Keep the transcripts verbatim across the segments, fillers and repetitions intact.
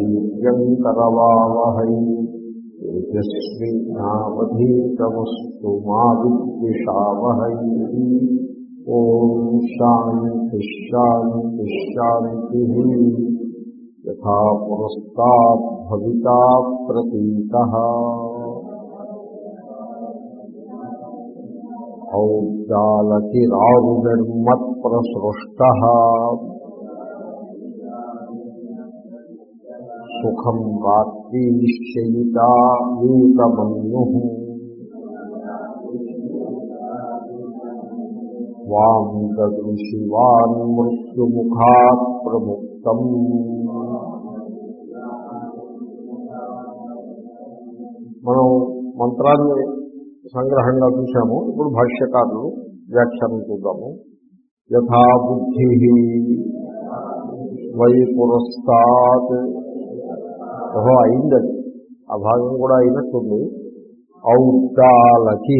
వీర్యంకరవావహై తేజస్వినావధీతమస్తు మా విద్విషావహై. ఓం శాంతి శాంతి శాంతి. యథా పురస్తాద్ భవితా ప్రతీతః ఔద్దాలకిరారునిర్మత్ప్రసృష్టః సుఖం రాత్రి నిశ్చయితా వీతమన్యుః వాం దదృశివాన్ మృత్యుముఖాత్ ప్రముక్తం. మనం మంత్రాన్ని సంగ్రహంగా చూసాము. ఇప్పుడు భాష్యకారులు వ్యాఖ్యానం చూద్దాము. యథా బుద్ధి వై పురస్తాత్. ఓహో అయింది, ఆ భాగం కూడా అయినట్టుంది. ఔద్దాలకి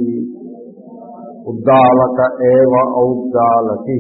ఉద్దాలక ఏవ ఔద్దాలకి.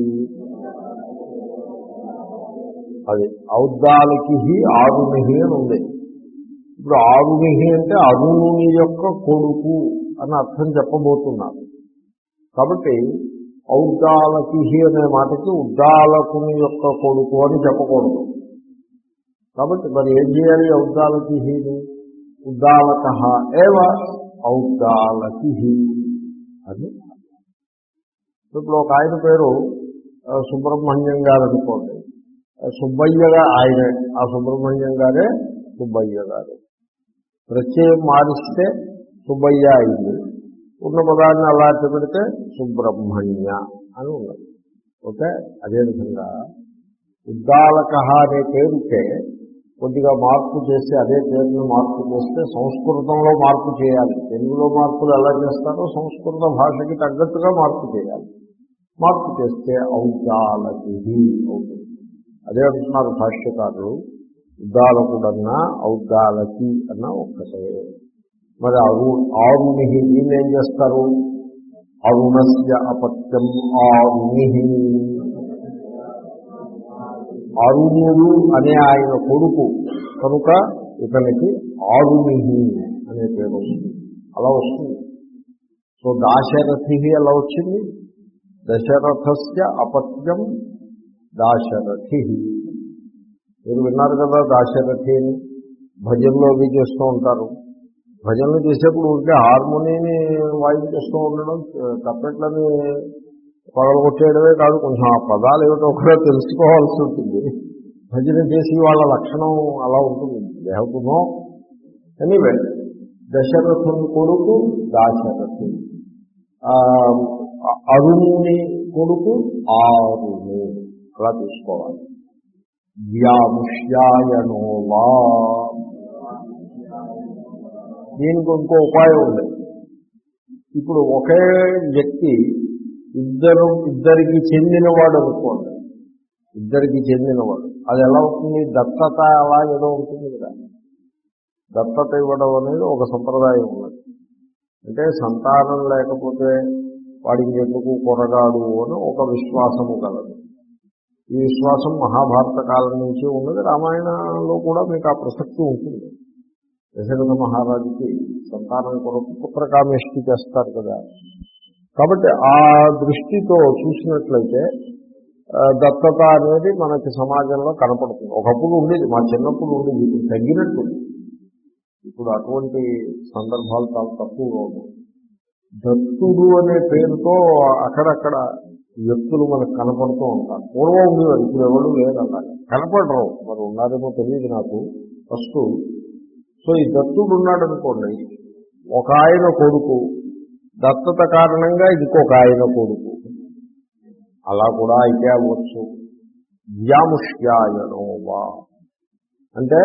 అది ఔద్దాలకి ఆరునిహి అని ఉంది. ఇప్పుడు ఆరునిహి అంటే అరుణుని యొక్క కొడుకు అని అర్థం చెప్పబోతున్నారు. కాబట్టి ఔద్దాలకి అనే మాటకి ఉద్దాలకుని యొక్క కొడుకు అని చెప్పకూడదు. కాబట్టి మరి ఏం చేయాలి? ఔద్దాలకి ఉద్దాలక ఏవ ఔద్దాలకి అని. ఇప్పుడు ఒక ఆయన పేరు సుబ్రహ్మణ్యం గారు అనుకోండి. సుబ్బయ్యగా ఆయనే, ఆ సుబ్రహ్మణ్యం గారే సుబ్బయ్య గారు. ప్రత్యయం మారిస్తే సుబ్బయ్య అయింది. ఉన్న పదాన్ని అలా పెడితే సుబ్రహ్మణ్య అని ఉన్నది. ఓకే. అదేవిధంగా ఉద్దాలక అనే పేరుకే కొద్దిగా మార్పు చేసి అదే పేరుని మార్పు చేస్తే సంస్కృతంలో మార్పు చేయాలి. తెలుగులో మార్పులు ఎలా చేస్తారో సంస్కృత భాషకి తగ్గట్టుగా మార్పు చేయాలి. మార్పు చేస్తే ఔద్దాలకి అవుతుంది. అదే అంటున్నారు భాష్యకారులు. ఉద్దాలకుడన్నా ఔద్దాలకి అన్నా ఒక్కటే. మరి అరు ఆరుని దీన్ని ఏం చేస్తారు? అరుణస్య అపత్యం ఆరుని. అరుణుడు అనే ఆయన కొడుకు కనుక ఇతనికి ఆరుని అనే పేరు వస్తుంది. అలా వస్తుంది. సో దాశరథి ఎలా వచ్చింది? దశరథస్య అపత్యం దాశరథి. మీరు విన్నారు కదా దాశరథి అని. భజనలో అవి చేస్తూ ఉంటారు. భజనలు చేసేప్పుడు ఉంటే హార్మోనీని వాయించేస్తూ ఉండడం, తప్పెట్లని పగలగొట్టేయడమే కాదు, కొంచెం ఆ పదాలు ఏమిటో కూడా తెలుసుకోవాల్సి ఉంటుంది. భజన చేసి వాళ్ళ లక్షణం అలా ఉంటుంది. దేహకునో ఎనీవే దశరథుని కొడుకు దాశరథి. అరుణుని కొడుకు ఆరుని. అలా తీసుకోవాలి. వ్యాముష్యాయనో వా. దీనికి ఇంకో ఉపాయం ఉంది. ఇప్పుడు ఒకే వ్యక్తి ఇద్దరు ఇద్దరికి చెందినవాడు అనుకోండి. ఇద్దరికి చెందినవాడు అది ఎలా అవుతుంది? దత్తత అలా ఏదో ఉంటుంది కదా. దత్తత ఇవ్వడం అనేది ఒక సంప్రదాయం ఉన్నది. అంటే సంతానం లేకపోతే వాడికి ఎందుకు కొరగాడు అని ఒక విశ్వాసము కలదు. ఈ విశ్వాసం మహాభారత కాలం నుంచి ఉన్నది. రామాయణంలో కూడా మీకు ఆ ప్రసక్తి ఉంటుంది. దశరథ మహారాజుకి సంతానం కొరకు పుత్రకామేష్టి చేస్తారు కదా. కాబట్టి ఆ దృష్టితో చూసినట్లయితే దత్తత అనేది మనకి సమాజంలో కనపడుతుంది. ఒకప్పుడు ఉండేది, మా చిన్నప్పుడు ఉండేది, ఇప్పుడు తగ్గినట్టు. ఇప్పుడు అటువంటి సందర్భాలు చాలా తక్కువగా ఉన్నాయి. దత్తుడు అనే పేరుతో అక్కడక్కడ వ్యక్తులు మనకు కనపడుతూ ఉంటారు. పూర్వం ఉండేవారు, ఇప్పుడు ఎవరు లేదన్నారు. కనపడరు, మరి ఉన్నారేమో తెలియదు నాకు ఫస్ట్. సో ఈ దత్తుడు ఉన్నాడు అనుకోండి, ఒక ఆయన కొడుకు, దత్తత కారణంగా ఇంకొక ఆయన కొడుకు, అలా కూడా అయితే అవ్వచ్చు. వ్యాముష్యాయనోవా అంటే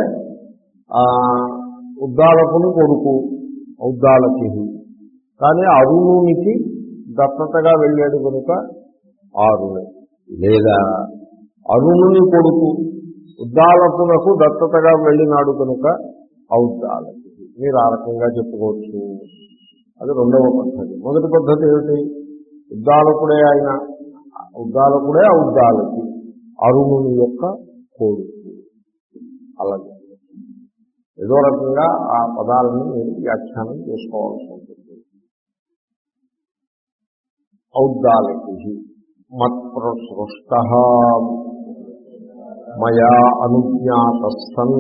ఉద్దాలకుని కొడుకు ఔద్దాలకి, కానీ అరుణునికి దత్తతగా వెళ్ళాడు కనుక ఆరుణి. లేదా అరుణుని కొడుకు ఉద్దాలకునకు దత్తతగా వెళ్ళినాడు కనుక ఔద్దాలకి. మీరు ఆ రకంగా చెప్పుకోవచ్చు. అది రెండవ పద్ధతి. మొదటి పద్ధతి ఏమిటి? ఉద్దాలకుడే ఆయన, ఉద్దాలకుడే ఔద్దాలకి, అరుణుని యొక్క కొడుకు. అలా ఏదో రకంగా ఆ పదాలను మీరు వ్యాఖ్యానం చేసుకోవాల్సి ఉంటుంది. ఔద్దాలకి మత్ప్రసృష్ట మయా అనుజ్ఞాతస్సన్,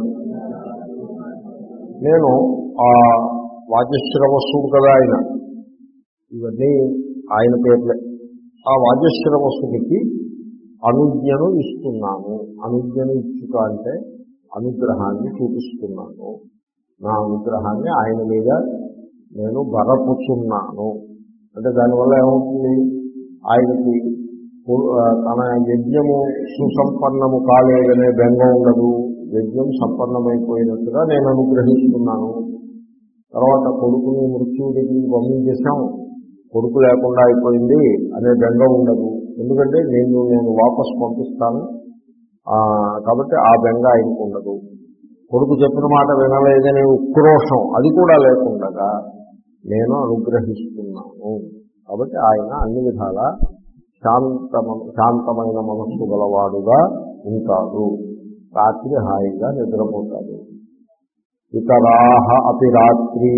నేను ఆ వాజశ్రవస్సుడు కదా ఆయన, ఇవన్నీ ఆయన పేర్లే, ఆ వాజశ్రవస్సుడికి అనుజ్ఞను ఇస్తున్నాను. అనుజ్ఞను ఇచ్చుట అంటే అనుగ్రహాన్ని చూపిస్తున్నాను. నా అనుగ్రహాన్ని ఆయన మీద నేను బరపుచున్నాను. అంటే దానివల్ల ఏమవుతుంది, ఆయనకి తన యజ్ఞము సుసంపన్నము కాలేదనే బెంగ ఉండదు. యజ్ఞం సంపన్నమైపోయినట్టుగా నేను అనుగ్రహిస్తున్నాను. తర్వాత కొడుకుని మృత్యువు దగ్గరికి పంపించేశాం, కొడుకు లేకుండా అయిపోయింది అనే బెంగ ఉండదు. ఎందుకంటే నేను నేను వాపసు పంపిస్తాను కాబట్టి ఆ బెంగ ఆయనకు ఉండదు. కొడుకు చెప్పిన మాట వినలేదనే ఉక్రోషం అది కూడా లేకుండా నేను అనుగ్రహిస్తున్నాను. కాబట్టి ఆయన అన్ని విధాలా శాంతమ శాంతమైన మనస్సు గలవాడుగా ఉంటాడు. రాత్రి హాయిగా నిద్రపోతాడు. ఇతరాహ అపి రాత్రీ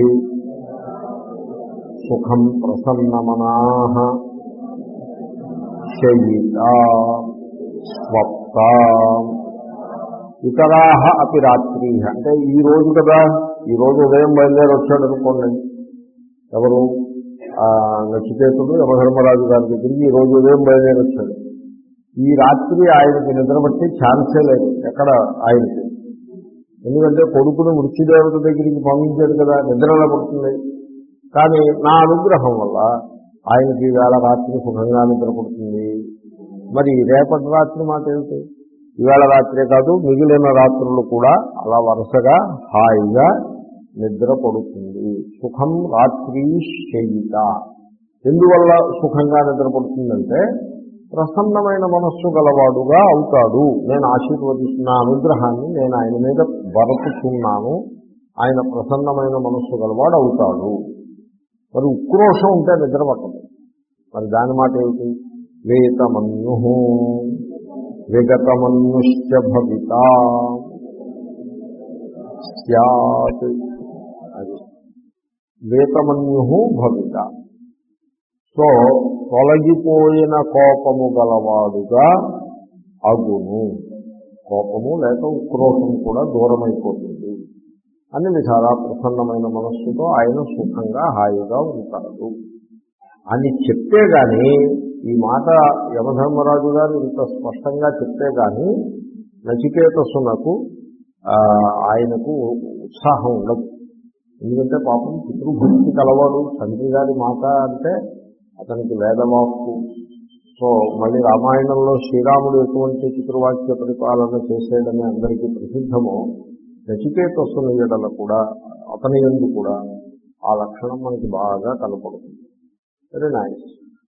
సుఖం ప్రసన్నమనాః శయితా స్వప్తా. ఇతరాహ అపి రాత్రీ అంటే ఈ రోజు కదా, ఈ రోజు ఉదయం బయలుదేరి వచ్చాడు అనుకోండి, ఎవరు నచికేతుడు యమధర్మరాజు గారి దగ్గరికి ఈ రోజు ఉదయం బయలుదేరి వచ్చాడు. ఈ రాత్రి ఆయనకి నిద్రపట్టి ఛాన్సే లేదు ఎక్కడ ఆయనకి. ఎందుకంటే కొడుకును మృత్యుదేవత దగ్గరికి పంపించాడు కదా, నిద్రలో పడుతుంది. కానీ నా అనుగ్రహం వల్ల ఆయనకి ఈవేళ రాత్రి సుఖంగా నిద్రపడుతుంది. మరి రేపటి రాత్రి మాట ఏమిటి, ఈవేళ రాత్రే కాదు మిగిలిన రాత్రులు కూడా అలా వరుసగా హాయిగా నిద్ర పడుతుంది. సుఖం రాత్రి శయిత. ఎందువల్ల సుఖంగా నిద్రపడుతుందంటే ప్రసన్నమైన మనస్సు గలవాడుగా అవుతాడు. నేను ఆశీర్వదిస్తున్న అనుగ్రహాన్ని నేను ఆయన మీద బరపుతున్నాను, ఆయన ప్రసన్నమైన మనస్సు గలవాడు అవుతాడు. మరి ఉక్రోషం ఉంటే నిద్ర పట్టదు. మరి దాని మాట ఏమిటి, వేతమన్యు విగతమన్యుశ్చ భవిత స్యాత్. అది వేతమన్యు భవిత. సో తొలగిపోయిన కోపము గలవాడుగా అగును. కోపము లేక ఉక్రోషం కూడా దూరమైపోతుంది. అన్ని విధాలా ప్రసన్నమైన మనస్సుతో ఆయన సుఖంగా హాయిగా ఉంటాడు అని చెప్తే గాని, ఈ మాట యమధర్మరాజు గారు ఇంత స్పష్టంగా చెప్తే గాని నచికేతసునకు ఆయనకు ఉత్సాహం ఉండదు. ఎందుకంటే పాపం పితృభక్తి కలవాడు, తండ్రి గారి మాట అంటే అతనికి వేదవాక్కు. సో మళ్ళీ రామాయణంలో శ్రీరాముడు ఎటువంటి పితృవాక్య పరిపాలన చేసేయడని అందరికీ ప్రసిద్ధమో, నచికేతసుని ఎడల కూడా అతని యందు కూడా ఆ లక్షణం మనకి బాగా కనపడుతుంది. Very nice.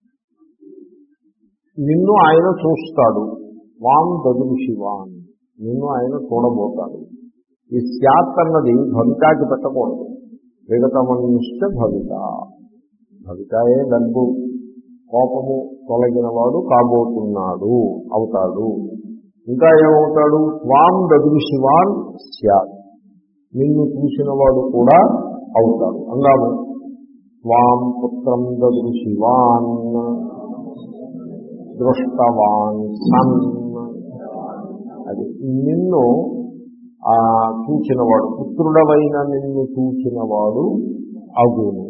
నిన్ను ఆయన చూస్తాడు. వాన్ దదృశివాన్, నిన్ను ఆయన చూడబోతాడు. ఈ స్యాత్ అన్నది భవితాకి పెట్టకూడదు. విగతమన్యుశ్చ భవిత. భవితాయే డబ్బు, కోపము తొలగిన వాడు కాబోతున్నాడు, అవుతాడు. ఇంకా ఏమవుతాడు, త్వాం దదృశివాన్ స్యాత్, నిన్ను చూసిన వాడు కూడా అవుతాడు. అందాము, త్వాం పుత్రం దదృశివాన్ దృష్టవాన్ సన్. అది నిన్ను ఆ చూచినవాడు, పుత్రుడవైన నిన్ను చూచినవాడు అగును.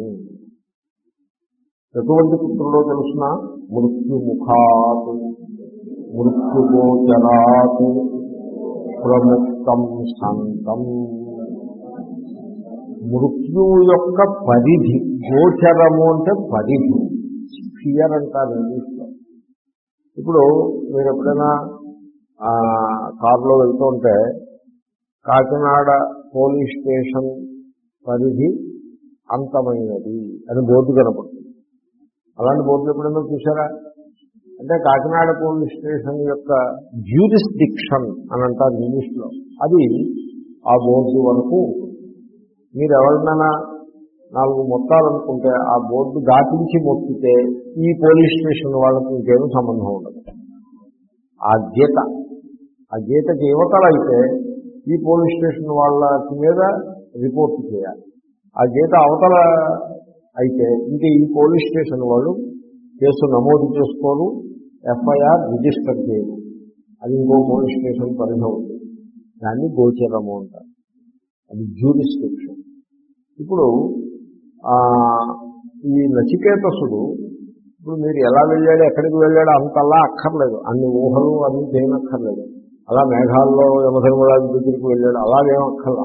ఎటువంటి పుత్రుడో తెలుసిన, మృత్యుముఖాత్ మృత్యుగోచరాత్ ప్రముక్తం సంతం. మృత్యువు యొక్క పరిధి, గోచరము అంటే పరిధి, స్ఫియర్ అంటారు ఇంగ్లీష్లో. ఇప్పుడు మీరు ఎప్పుడైనా కారులో వెళ్తూ ఉంటే కాకినాడ పోలీస్ స్టేషన్ పరిధి అంతమైనది అని బోర్డు కనపడుతుంది. అలాంటి బోర్డులు ఎప్పుడైనా చూసారా? అంటే కాకినాడ పోలీస్ స్టేషన్ యొక్క జ్యూరిస్డిక్షన్ అని అంటారు ఇంగ్లీష్లో, అది ఆ బోర్డు వరకు. మీరు ఎవరినైనా నాలుగు మొత్తాలనుకుంటే ఆ బోర్డు దాటించి మొత్తితే ఈ పోలీస్ స్టేషన్ వాళ్ళకి ఇంకేమీ సంబంధం ఉండదు. ఆ గీత, ఆ గీతకి యువతలు అయితే ఈ పోలీస్ స్టేషన్ వాళ్ళ మీద రిపోర్ట్ చేయాలి. ఆ గీత అవతల అయితే ఇంక ఈ పోలీస్ స్టేషన్ వాళ్ళు కేసు నమోదు చేసుకోరు, ఎఫ్ఐఆర్ రిజిస్టర్ చేయరు. అది ఇంకో పోలీస్ స్టేషన్ పరిధి అవుతుంది. దాన్ని గోచరము అంటారు. అది జ్యూరిస్డిక్షన్. ఇప్పుడు ఈ నచికేతసుడు ఇప్పుడు మీరు ఎలా వెళ్ళాడు, ఎక్కడికి వెళ్ళాడు అంతలా అక్కర్లేదు, అన్ని ఊహలు అన్ని చేయనక్కర్లేదు. అలా మేఘాల్లో యమధర్మరాజు దగ్గరికి వెళ్ళాడు అలాగేం అక్కర్లా.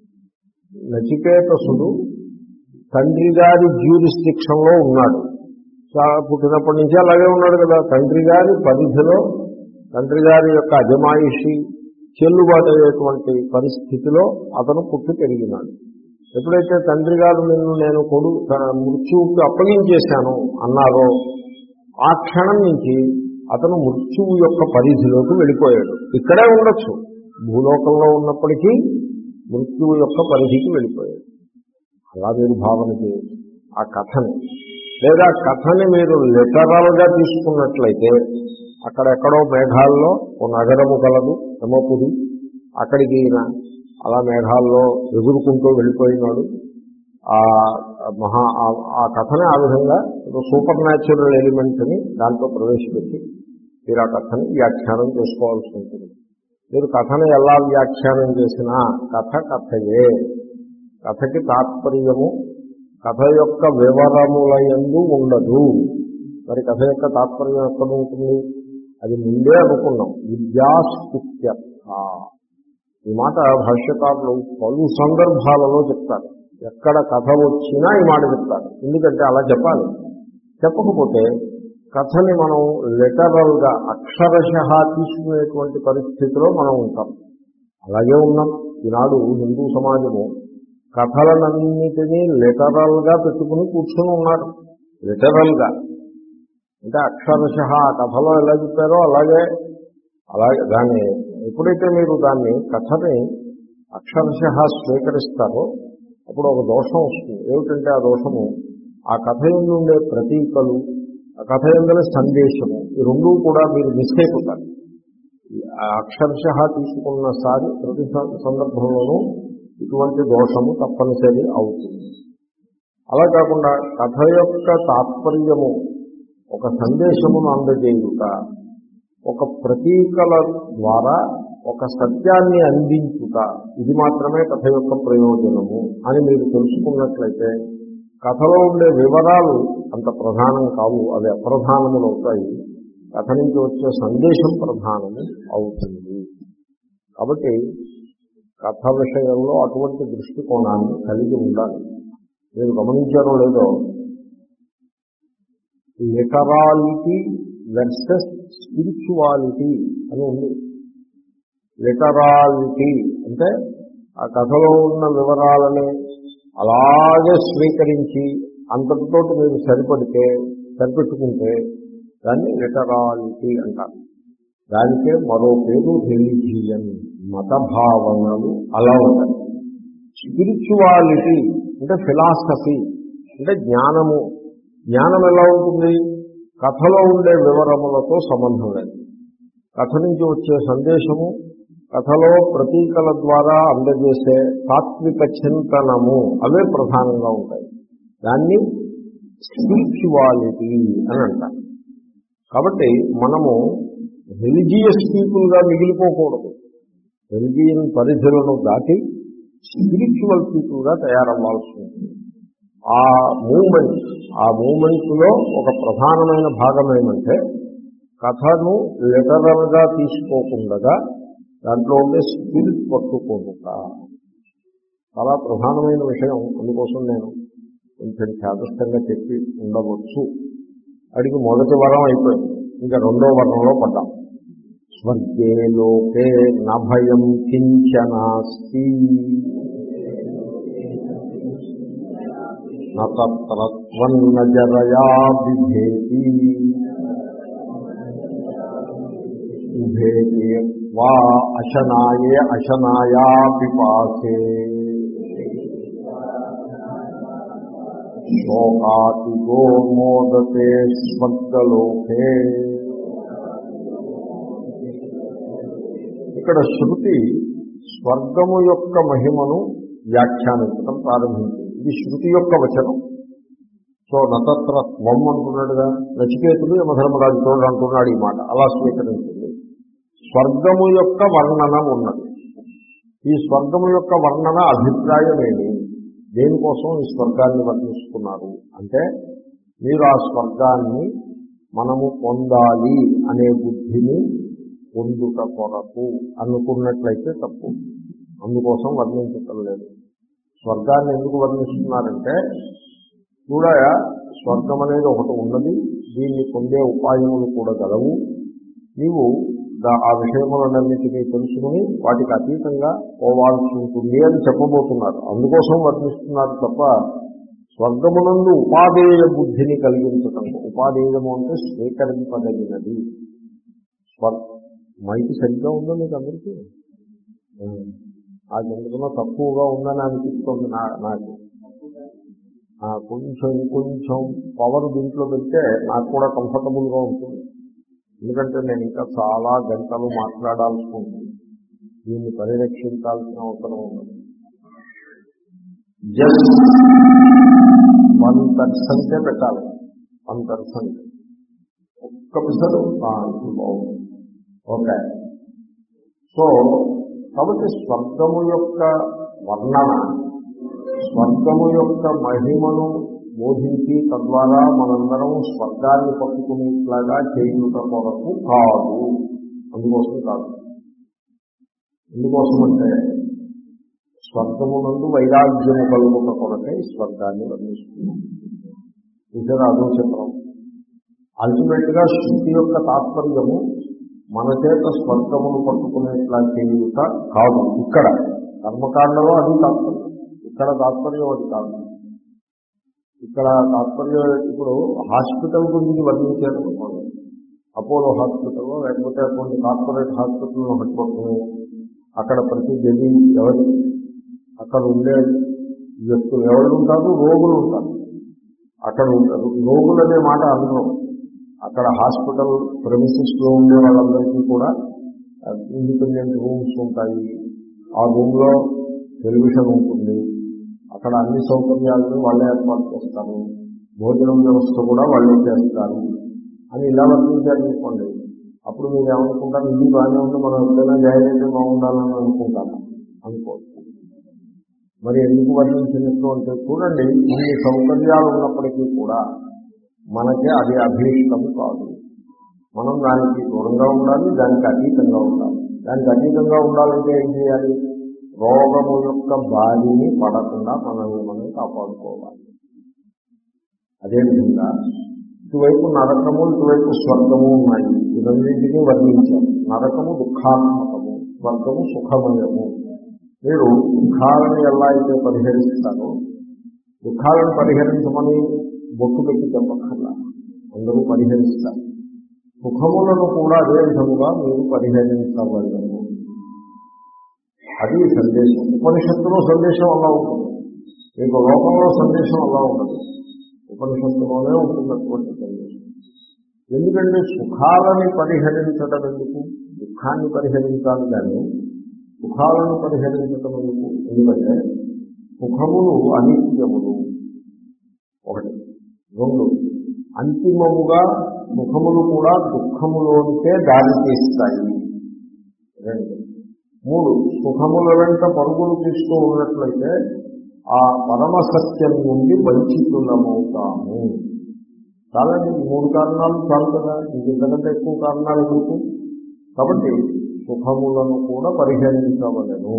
నచికేతసుడు తండ్రి గారి జ్యూరిస్డిక్షన్లో ఉన్నాడు. పుట్టినప్పటి నుంచి అలాగే ఉన్నాడు కదా. తండ్రి గారి పరిధిలో, తండ్రి గారి యొక్క అజమాయిషి చెల్లుబాటు అయ్యేటువంటి పరిస్థితిలో అతను పుట్టి పెరిగినాడు. ఎప్పుడైతే తండ్రి గారు నిన్ను నేను కొడు మృత్యువుకి అప్పగించేశాను అన్నారో ఆ క్షణం నుంచి అతను మృత్యువు యొక్క పరిధిలోకి వెళ్ళిపోయాడు. ఇక్కడే ఉండొచ్చు, భూలోకంలో ఉన్నప్పటికీ మృత్యువు యొక్క పరిధికి వెళ్ళిపోయాడు. అలా మీరు భావన చేయొచ్చు ఆ కథని. లేదా కథని మీరు లిటరల్గా తీసుకున్నట్లయితే అక్కడెక్కడో మేఘాల్లో ఓ నగరము కలదు యమపురి, అక్కడికి ఈయన అలా మేఘాల్లో ఎగురుకుంటూ వెళ్ళిపోయినాడు. ఆ మహా ఆ కథని ఆ విధంగా సూపర్ న్యాచురల్ ఎలిమెంట్ని దాంట్లో ప్రవేశపెట్టి మీరు ఆ కథని వ్యాఖ్యానం చేసుకోవాల్సి ఉంటుంది. మీరు కథను ఎలా వ్యాఖ్యానం చేసినా కథ కథయే. కథకి తాత్పర్యము కథ యొక్క వివరములయందు ఉండదు. మరి కథ యొక్క తాత్పర్యం ఎక్కడ ఉంటుంది? అది ముందే అనుకున్నాం, విద్యాస్ఫుత్యర్థ. ఈ మాట భాష్యకారులు పలు సందర్భాలలో చెప్తారు. ఎక్కడ కథ వచ్చినా ఈ మాట చెప్తారు. ఎందుకంటే అలా చెప్పాలి. చెప్పకపోతే కథని మనం లిటరల్గా అక్షరశః తీసుకునేటువంటి పరిస్థితిలో మనం ఉంటాం. అలాగే ఉన్నాం. ఈనాడు హిందూ సమాజము కథలనన్నిటినీ లిటరల్గా పెట్టుకుని కూర్చొని ఉన్నారు. లిటరల్గా అంటే అక్షరశః ఆ కథలో ఎలా చెప్పారో అలాగే అలాగే దాన్ని ఎప్పుడైతే మీరు దాన్ని కథని అక్షరశః స్వీకరిస్తారో అప్పుడు ఒక దోషం వస్తుంది. ఏమిటంటే ఆ దోషము ఆ కథ యందు ఉండే ప్రతీకలు, ఆ కథ యందుల సందేశము, ఈ రెండూ కూడా మీరు మిస్ అయిపోతారు. అక్షరశః తీసుకున్నసారి ప్రతి సందర్భంలోనూ ఇటువంటి దోషము తప్పనిసరి అవుతుంది. అలా కాకుండా కథ యొక్క తాత్పర్యము ఒక సందేశమును అందజేయుట, ఒక ప్రతీకల ద్వారా ఒక సత్యాన్ని అందించుట, ఇది మాత్రమే కథ యొక్క ప్రయోజనము అని మీరు తెలుసుకున్నట్లయితే కథలో ఉండే వివరాలు అంత ప్రధానం కావు, అవి అప్రధానములు అవుతాయి. కథ నుంచి వచ్చే సందేశం ప్రధానము అవుతుంది. కాబట్టి కథ విషయంలో అటువంటి దృష్టికోణాన్ని కలిగి ఉండాలి. మీరు గమనించారో లేదో, లిటరాలిటీ వెర్సెస్ స్పిరిచువాలిటీ అని ఉంది. లిటరాలిటీ అంటే ఆ కథలో ఉన్న వివరాలని అలాగే స్వీకరించి అంతటితో మీరు సరిపడితే సరిపెట్టుకుంటే దాన్ని లిటరాలిటీ అంటారు. దానికే మరో పేరు రిలీజియన్, మత భావనలు అలా ఉంటాయి. స్పిరిచువాలిటీ అంటే ఫిలాసఫీ అంటే జ్ఞానము. జ్ఞానం ఎలా ఉంటుంది? కథలో ఉండే వివరములతో సంబంధం లేదు. కథ నుంచి వచ్చే సందేశము, కథలో ప్రతీకల ద్వారా అందజేసే తాత్విక చింతనము అవే ప్రధానంగా ఉంటాయి. దాన్ని స్పిరిచువాలిటీ అని అంటారు. కాబట్టి మనము రిలీజియస్ పీపుల్గా మిగిలిపోకూడదు. రిలీజియన్ పరిధులను దాటి స్పిరిచువల్ పీపుల్గా తయారవ్వాల్సి ఉంటుంది. ఆ మూమెంట్ ఆ మూమెంట్లో ఒక ప్రధానమైన భాగం ఏమంటే కథను లిటరల్గా తీసుకోకుండా దాంట్లో ఉండే స్పిరిట్ పట్టుకోకుండా, చాలా ప్రధానమైన విషయం. అందుకోసం నేను కొంచెం శాదస్తంగా చెప్పి ఉండవచ్చు. అడిగి మొదటి వరం అయిపోయింది, ఇంకా రెండో వరంలో పడ్డాం. స్వర్గే లోకే నభయం కించనాస్తి నత్రత్వన్న జరయా బిభేతి ఉభేతి వా అశనాయే అశనాయా పిపాసే శోకాతిగో మోదతే స్వర్గలోకే. ఇక్కడ శృతి స్వర్గము యొక్క మహిమను వ్యాఖ్యానించడం ప్రారంభించింది. ఇది శృతి యొక్క వచనం. సో నతత్ర త్వం అంటున్నాడుగా, నచికేతుడు యమధర్మరాజుతో అంటున్నాడు ఈ మాట. అలా స్వీకరించింది. స్వర్గము యొక్క వర్ణన ఉన్నది. ఈ స్వర్గము యొక్క వర్ణన అభిప్రాయమేమి, దేనికోసం ఈ స్వర్గాన్ని వర్ణిస్తున్నారు అంటే, మీరు ఆ స్వర్గాన్ని మనము పొందాలి అనే బుద్ధిని పొందుట కొరకు అనుకున్నట్లయితే తప్పు. అందుకోసం వర్ణించటం లేదు. స్వర్గాన్ని ఎందుకు వర్ణిస్తున్నారంటే, కూడా స్వర్గం అనేది ఒకటి ఉన్నది, దీన్ని పొందే ఉపాయములు కూడా గలవు, నీవు ఆ విషయములన్నింటినీ తెలుసుకుని వాటికి అతీతంగా పోవాల్సి ఉంటుంది అని చెప్పబోతున్నారు. అందుకోసం వర్ణిస్తున్నారు తప్ప స్వర్గమునందు ఉపాదేయ బుద్ధిని కలిగించటం. ఉపాదేయము అంటే స్వీకరింపదగినది. స్వర్ మైకి సరిగ్గా ఉందో మీకు అందరికీ? అది ఎందుకన్నా తక్కువగా ఉందని అనిపిస్తుంది నా నాకు కొంచెం ఇంకొంచెం పవర్ దీంట్లో పెడితే నాకు కూడా కంఫర్టబుల్గా ఉంటుంది. ఎందుకంటే నేను ఇంకా చాలా గంటలు మాట్లాడాల్సి ఉంటుంది. దీన్ని పరిరక్షించాల్సిన అవసరం ఉన్నది. జస్ట్ వన్ పర్సెంటే పెట్టాలి. వన్ పర్సెంట్ ఒక్క పిసరు బాగుంది. ఓకే. సో కాబట్టి స్వర్గము యొక్క వర్ణన, స్వర్గము యొక్క మహిమను బోధించి తద్వారా మనందరం స్వర్గాన్ని పట్టుకునేట్లాగా చేయుట కొరకు కాదు. అందుకోసం కాదు. ఎందుకోసం అంటే స్వర్గమునందు వైరాగ్యము కలుగుట కొరకై స్వర్గాన్ని వర్ణిస్తున్నాం. ఇతర అదో చిత్రం. అల్టిమేట్ గా శృతి యొక్క తాత్పర్యము మన చేత స్వర్గమును పట్టుకునేట్లా చేయుట కాదు. ఇక్కడ కర్మకాండలో అది తాత్పర్యం, ఇక్కడ తాత్పర్యం అది కాదు. ఇక్కడ తాత్పర్యం ఇప్పుడు హాస్పిటల్ గురించి వర్ణించేటప్పుడు అపోలో హాస్పిటల్లో లేకపోతే కొన్ని కార్పొరేట్ హాస్పిటల్లో పట్టుకుంటుని అక్కడ ప్రతి గది ఎవరి అక్కడ ఉండే వ్యక్తులు ఎవరు ఉంటారు, రోగులు ఉంటారు. అక్కడ ఉంటారు రోగులు అనే మాట అందరం. అక్కడ హాస్పిటల్ ప్రెమిసెస్లో ఉండే వాళ్ళందరికీ కూడా ఇండిపెండెంట్ రూమ్స్ ఉంటాయి. ఆ రూమ్లో టెలివిజన్ ఉంటుంది. అక్కడ అన్ని సౌకర్యాలను వాళ్ళే ఏర్పాటు చేస్తారు. భోజనం వ్యవస్థ కూడా వాళ్ళే చేస్తారు అని ఇలా వర్తించారనుకోండి. అప్పుడు మీరు ఏమనుకుంటారు, ఇది బాగానే ఉంది, మనం ఎప్పుడైనా జాయిన్ అయితే బాగుండాలని అనుకుంటాను. అనుకోవచ్చు. మరి ఎందుకు వర్ణించినట్టు అంటే చూడండి, ఇన్ని సౌకర్యాలు ఉన్నప్పటికీ కూడా మనకే అది అభీష్టము కాదు. మనం దానికి దూరంగా ఉండాలి, దానికి అతీతంగా ఉండాలి. దానికి అతీతంగా ఉండాలంటే ఏం చేయాలి? రోగము యొక్క బారిని పడకుండా మనల్ని మనం కాపాడుకోవాలి. అదేవిధంగా ఇటువైపు నరకము, ఇటువైపు స్వర్గము ఉన్నాయి. ఈ రెండింటినీ వర్ణించాము. నరకము దుఃఖాత్మకము, స్వర్గము సుఖమయము. మీరు దుఃఖాలను ఎలా అయితే పరిహరిస్తారో, దుఃఖాలను పరిహరించమని బొట్టు పెట్టి చెప్పక్కర్లా, అందరూ పరిహరిస్తారు. సుఖములను కూడా అదే విధముగా మీరు పరిహరించవలను. అది సందేశం. ఉపనిషత్తులో సందేశం అలా ఉంటుంది, మీకు లోకంలో సందేశం అలా ఉండదు. ఉపనిషత్తులోనే ఉంటుంది అటువంటి సందేశం. ఎందుకంటే సుఖాలని పరిహరించడం ఎందుకు? దుఃఖాన్ని పరిహరించాలి కానీ సుఖాలను పరిహరించడం ఎందుకు? ఎందుకంటే సుఖములు అనిత్యములు ఒకటి. రెండు, అంతిమముగా సుఖములు కూడా దుఃఖములోనికే దారి తీస్తాయి. రెండు, మూడు, సుఖముల వెంట పరుగులు తీస్తూ ఉన్నట్లయితే ఆ పరమ సత్యం నుండి వంచితులమవుతాము. చాలా మూడు కారణాలు చాలు కదా, ఇంకెంతకంటే ఎక్కువ కారణాలు ఎందుకు? కాబట్టి సుఖములను కూడా పరిహరించవలను.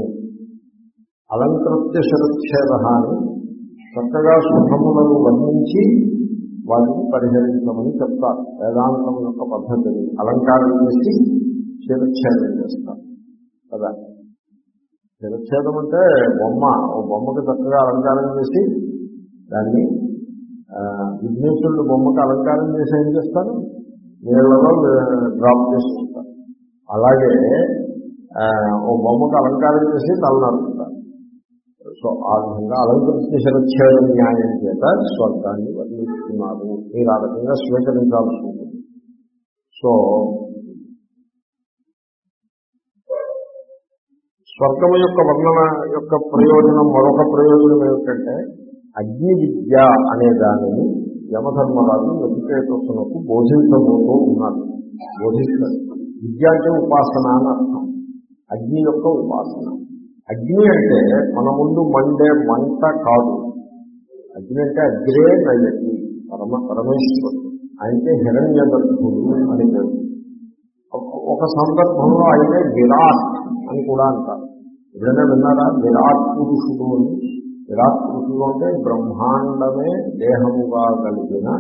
అలంకృత్య శరచ్ఛేద అని చక్కగా సుఖములను వర్ణించి వాటిని పరిహరించమని చెప్తారు. వేదాంతం యొక్క పద్ధతిని అలంకారం చేసి శిరచ్ఛేదం చేస్తారు కదా. శిరచ్ఛేదం అంటే బొమ్మ, ఓ బొమ్మకి చక్కగా అలంకారం చేసి దాన్ని విఘ్నేశ్వరుడు బొమ్మకి అలంకారం చేసి ఏం చేస్తారు? నీళ్లలో డ్రాప్ చేసి వస్తారు. అలాగే ఓ బొమ్మకి అలంకారం చేసి తలనరుస్తారు. సో ఆ విధంగా అలంకృత శిరచ్ఛేద న్యాయం చేత స్వర్గాన్ని వర్ణిస్తున్నారు. మీరు ఆ రకంగా స్వీకరించాల్సి ఉంటుంది. సో స్వర్గము యొక్క వర్ణన యొక్క ప్రయోజనం మరొక ప్రయోజనం ఏమిటంటే అగ్ని విద్య అనే దానిని యమధర్మరాజు నచికేతసునకు బోధించబోతూ ఉన్నారు. బోధిస్తారు. విద్య అంటే ఉపాసన అని అర్థం. అగ్ని యొక్క ఉపాసన. అగ్ని అంటే మన ముందు మండే మంట కాదు. అగ్ని అంటే అగ్రే నయతి పరమ పరమేశ్వరుడు. ఆయనకే హిరణ్య గర్భుడు అని పేరు. ఒక సందర్భంలో ఆయనే విరాట్ అని కూడా అంటారు. ఏదైనా విన్నారా? విరాట్ పురుషుడు అని. విరాట్ పురుషుడు అంటే బ్రహ్మాండమే దేహముగా కలిగిన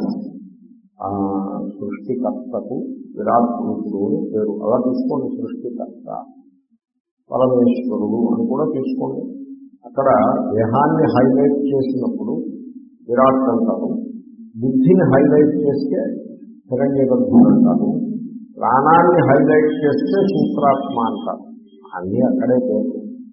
సృష్టికర్తకు విరాట్ పురుషుడు అని పేరు. అలా తీసుకోండి. సృష్టికర్త పరమేశ్వరుడు అని కూడా తీసుకోండి. అక్కడ దేహాన్ని హైలైట్ చేసినప్పుడు విరాట్ అంటారు. బుద్ధిని హైలైట్ చేస్తే హిరణ్య గర్భుడు అంటారు. ప్రాణాన్ని హైలైట్ చేస్తే సూత్రాత్మ అంటారు. అన్నీ అక్కడే పేరు.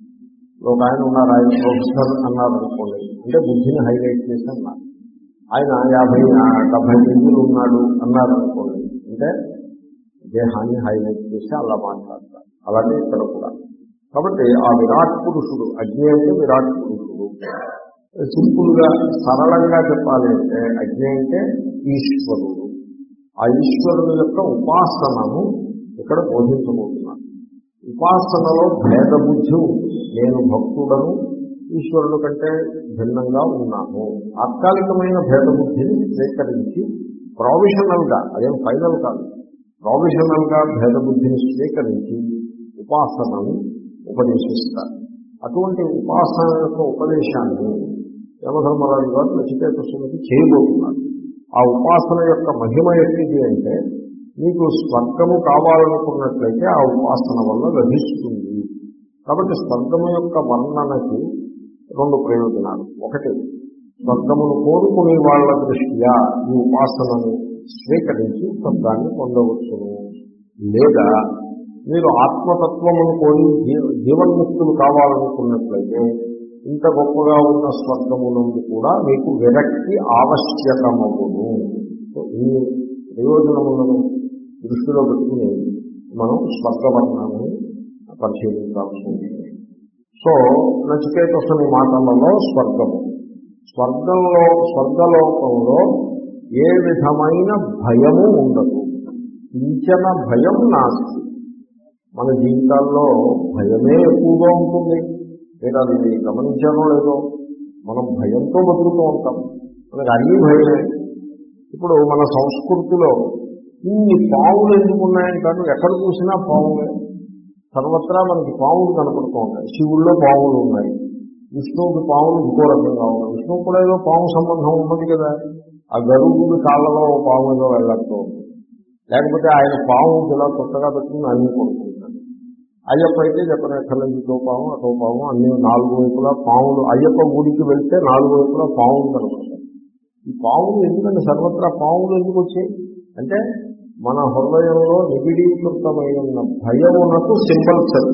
ఒక ఆయన ఉన్నారు, ఆయన ప్రొఫెసర్ అన్నారు అనుకోండి, అంటే బుద్ధిని హైలైట్ చేసి అన్నారు. ఆయన యాభై డెబ్బై కేజీలు ఉన్నాడు అన్నారు అనుకోండి, అంటే దేహాన్ని హైలైట్ చేసి అలా మాట్లాడతారు. అలాగే ఇక్కడ కూడా. కాబట్టి ఆ విరాట్ పురుషుడు అగ్ని అంటే విరాట్ పురుషుడు. సింపుల్ గా సరళంగా చెప్పాలి అంటే అగ్ని అంటే ఈశ్వరుడు. ఆ ఈశ్వరుడు యొక్క ఉపాసనను ఇక్కడ బోధించబోతున్నారు. ఉపాసనలో భేద బుద్ధి ఉంది. నేను భక్తుడను, ఈశ్వరుడు కంటే భిన్నంగా ఉన్నాను. తాత్కాలికమైన భేద బుద్ధిని స్వీకరించి ప్రావిషనల్ గా, అదేం ఫైనల్ కాదు, ప్రావిషనల్ గా భేద బుద్ధిని స్వీకరించి ఉపాసనను ఉపదేశిస్తారు. అటువంటి ఉపాసన యొక్క ఉపదేశాన్ని యమధర్మరాజు గారు నచికేతసునికి చేయబోతున్నారు. ఆ ఉపాసన యొక్క మహిమ ఎట్టిది అంటే మీకు స్వర్గము కావాలనుకున్నట్లయితే ఆ ఉపాసన వల్ల లభిస్తుంది. కాబట్టి స్వర్గము యొక్క వర్ణనకి రెండు ప్రయోజనాలు. ఒకటి, స్వర్గమును కోరుకునే వాళ్ళ దృష్ట్యా ఈ ఉపాసనను స్వీకరించి స్వర్గాన్ని పొందవచ్చును. లేదా మీరు ఆత్మతత్వమును కోరి జీవన్ముక్తులు కావాలనుకున్నట్లయితే ఇంత గొప్పగా ఉన్న స్వర్గము నుండి కూడా మీకు విరక్తి ఆవశ్యకమగును. ఈ ప్రయోజనములను దృష్టిలో పెట్టుకుని మనం స్వర్గవర్ణాన్ని పరిశీలించాల్సి ఉంటుంది. సో నచికేతసుని మాటలలో స్వర్గము, స్వర్గంలో స్వర్గలోకంలో ఏ విధమైన భయము ఉండదు. కించన భయం నాస్తి. మన జీవితాల్లో భయమే ఎక్కువగా ఉంటుంది. లేదా అది గమనించానో లేదో, మనం భయంతో బతుకుతూ ఉంటాం. మనకు అన్ని భయమే. ఇప్పుడు మన సంస్కృతిలో ఇన్ని పావులు ఎందుకు ఉన్నాయంటారు? ఎక్కడ చూసినా పావులే. సర్వత్రా మనకి పావులు కనపడుతూ ఉంటాయి. శివుల్లో పావులు ఉన్నాయి, విష్ణువుకి పావులు ఇంకో రకంగా ఉన్నాయి. విష్ణువు కూడా ఏదో పాము సంబంధం ఉన్నది కదా. ఆ గరువుడి కాళ్ళలో పాము ఏదో వెళ్ళాడుతూ ఉంది. లేకపోతే ఆయన పాము ఇలా కొత్తగా పెట్టుకుని అన్ని కొడుకుంటాడు. అయ్యప్ప అయితే చెప్పనక్కర్లేదు, ఇటో పాము అటో పాము అన్ని నాలుగు వైపులా పాములు. అయ్యప్ప గుడికి వెళ్తే నాలుగు వైపులా పాములు కనపడతాయి. ఈ పాములు ఎందుకంటే సర్వత్రా పాములు ఎందుకు వచ్చాయి అంటే మన హృదయంలో నిబిడీకృతమైన భయమునకు సింబల్స్ అది.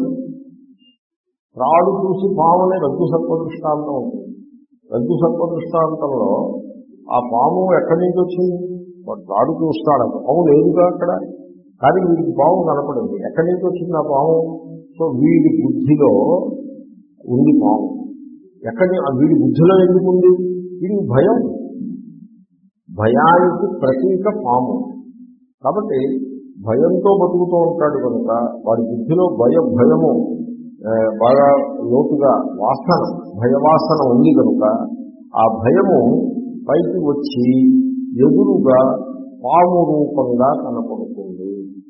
రాడు చూసి పామునే రజ్జు సర్పదృష్టాంతం ఉంటుంది. రజ్జు సర్పదృష్టాంతంలో ఆ పాము ఎక్కడి నుంచి వచ్చింది? వాడు రాడు చూస్తాడు, పాము లేదుగా అక్కడ. కానీ వీడికి పాము కనపడింది. ఎక్కడి నుంచి వచ్చింది ఆ పాము? సో వీడి బుద్ధిలో ఉంది పాము. ఎక్కడి వీడి బుద్ధిలో ఎందుకు ఉంది? వీడికి భయం. భయానికి ప్రతీక పాము. కాబట్టి భయంతో బతుకుతూ ఉంటాడు కనుక వాడి బుద్ధిలో భయం భయము బాగా లోతుగా వాసన భయవాసన ఉంది కనుక ఆ భయము పైకి వచ్చి ఎదురుగా పాము రూపంగా కనపడుతుంది.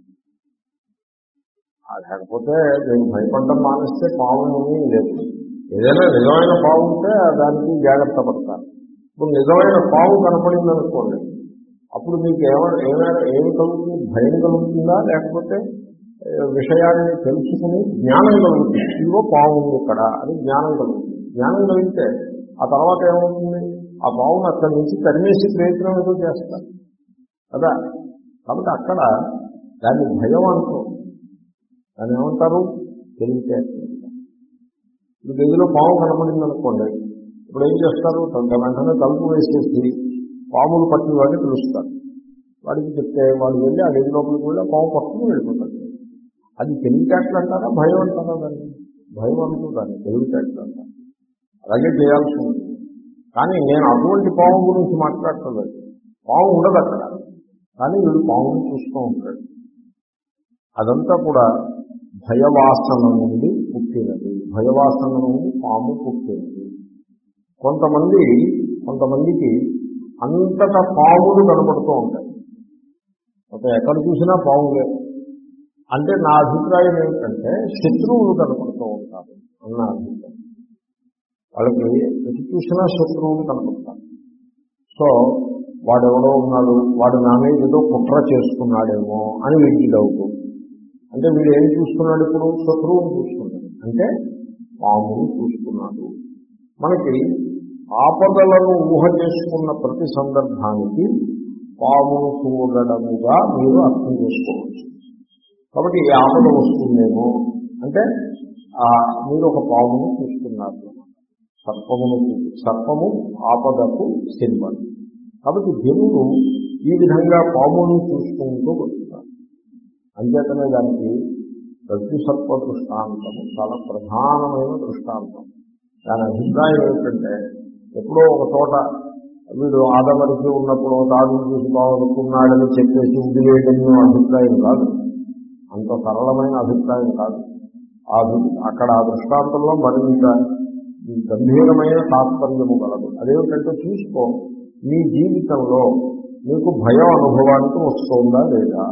లేకపోతే నేను భయపడడం మానేస్తే పాము ఏమీ లేదు. ఏదైనా నిజమైన పాము ఉంటే దానికి జాగ్రత్త పడతాను. ఇప్పుడు నిజమైన పాము కనపడింది అనుకోండి, అప్పుడు మీకు ఏమైనా ఏమైనా ఏమి కలుగుతుంది? భయం కలుగుతుందా? లేకపోతే విషయాన్ని తెలుసుకుని జ్ఞానం కలుగుతుంది. ఇదిగో పాము ఉంది ఇక్కడ అని జ్ఞానం కలుగుతుంది. జ్ఞానం కలిగితే ఆ తర్వాత ఏమవుతుంది? ఆ పావును అక్కడి నుంచి తరిమేసి ప్రయత్నం ఏదో చేస్తారు కదా. కాబట్టి అక్కడ దాన్ని భయం అంటూ దాన్ని ఏమంటారు? తెలివితేటలు. ఇప్పుడు గదిలో పాము కనపడింది అనుకోండి, ఇప్పుడు ఏం చేస్తారు? వెంటనే తలుపు వేసేసి పాములు పట్టిన వాడిని పిలుస్తారు. వాడికి చెప్తే వాడు వెళ్ళి ఆ గది లోపలికి వెళ్ళి పాము పట్టుకుని వెళ్ళిపోతాడు. అది తెలివితేటలు అంటారా భయం అంటారా? దాన్ని భయం అనుకుంటాను తెలివితేటంట, అలాగే చేయాల్సి ఉంటుంది. కానీ నేను అటువంటి పాము గురించి మాట్లాడలేదు. పాము ఉండదు అక్కడ, కానీ వీడు పాముని చూస్తూ ఉంటాడు. అదంతా కూడా భయవాసన నుండి పుట్టినది. భయవాసన నుండి పాము పుట్టినది. కొంతమంది కొంతమందికి అంతటా పాములు కనపడుతూ ఉంటాయి. ఒక ఎక్కడ చూసినా పాములే అంటే నా అభిప్రాయం ఏమిటంటే శత్రువులు కనపడుతూ ఉంటారు అన్న అభిప్రాయం. వాళ్ళకి ఎటు చూసినా శత్రువులు కనపడతారు. సో వాడెవడో ఉన్నాడు, వాడు నా మీద ఏదో కుట్ర చేసుకున్నాడేమో అని వీడికి డౌట్. అంటే వీడు ఏం చూస్తున్నాడు? ఇప్పుడు శత్రువుని చూస్తున్నాడు, అంటే పామును చూస్తున్నాడు. మనకి ఆపదలను ఊహ చేసుకున్న ప్రతి సందర్భానికి పామును చూడడముగా మీరు అర్థం చేసుకోవచ్చు. కాబట్టి ఈ ఆపద వస్తుందేమో అంటే మీరు ఒక పామును చూస్తున్నారు. సర్పమును సర్పము ఆపదకు సింబల్. కాబట్టి జనులు ఈ విధంగా పామును చూసుకుంటూ వస్తున్నారు. అంచేతనే దానికి రజ్జు సర్ప దృష్టాంతము చాలా ప్రధానమైన దృష్టాంతం. దాని అభిప్రాయం ఏమిటంటే ఎప్పుడో ఒక చోట వీడు ఆదమరిచి ఉన్నప్పుడు తాడును చూసి బాగున్నాడని చెప్పేసి వదిలేయడం అభిప్రాయం కాదు. అంత సరళమైన అభిప్రాయం కాదు. అక్కడ ఆ దృష్టాంతంలో మరింత గంభీరమైన తాత్పర్యము కలదు. అదేమిటంటే చూసుకో, నీ జీవితంలో నీకు భయం అనుభవానికి వస్తుందా లేదా?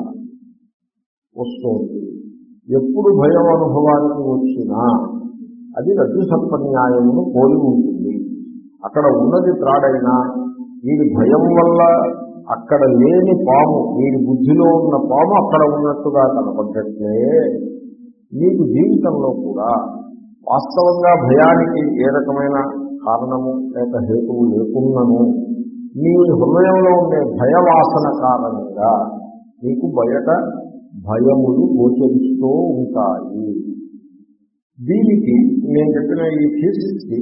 వస్తుంది. ఎప్పుడు భయం అనుభవానికి వచ్చినా అది రజ్జు సర్పన్యాయమును పోలి ఉంటుంది. అక్కడ ఉన్నది త్రాడైనా వీడి భయం వల్ల అక్కడ లేని పాము, వీడి బుద్ధిలో ఉన్న పాము అక్కడ ఉన్నట్టుగా కనపడ్డట్లే నీకు జీవితంలో కూడా వాస్తవంగా భయానికి ఏ రకమైన కారణము లేక హేతువు లేకున్నను నీ హృదయంలో ఉండే భయవాసన కారణంగా నీకు బయట భయములు గోచరిస్తూ ఉంటాయి. దీనికి నేను చెప్పిన ఈ థీసిస్కి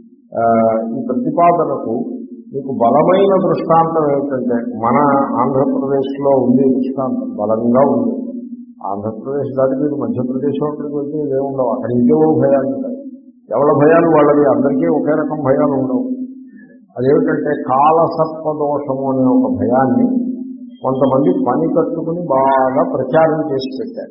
ఈ ప్రతిపాదనకు మీకు బలమైన దృష్టాంతం ఏమిటంటే మన ఆంధ్రప్రదేశ్లో ఉండే దృష్టాంతం బలంగా ఉంది. ఆంధ్రప్రదేశ్ దాటి మీరు మధ్యప్రదేశ్ అక్కడికి వెళ్తే ఇదే ఉండవు. అక్కడ ఇంకేవో భయాలు ఉంటాయి. ఎవరి భయాలు వాళ్ళవి, అందరికీ ఒకే రకం భయాలు ఉండవు. అదేమిటంటే కాలసర్పదోషము అనే ఒక భయాన్ని కొంతమంది పని కట్టుకుని బాగా ప్రచారం చేసి పెట్టారు.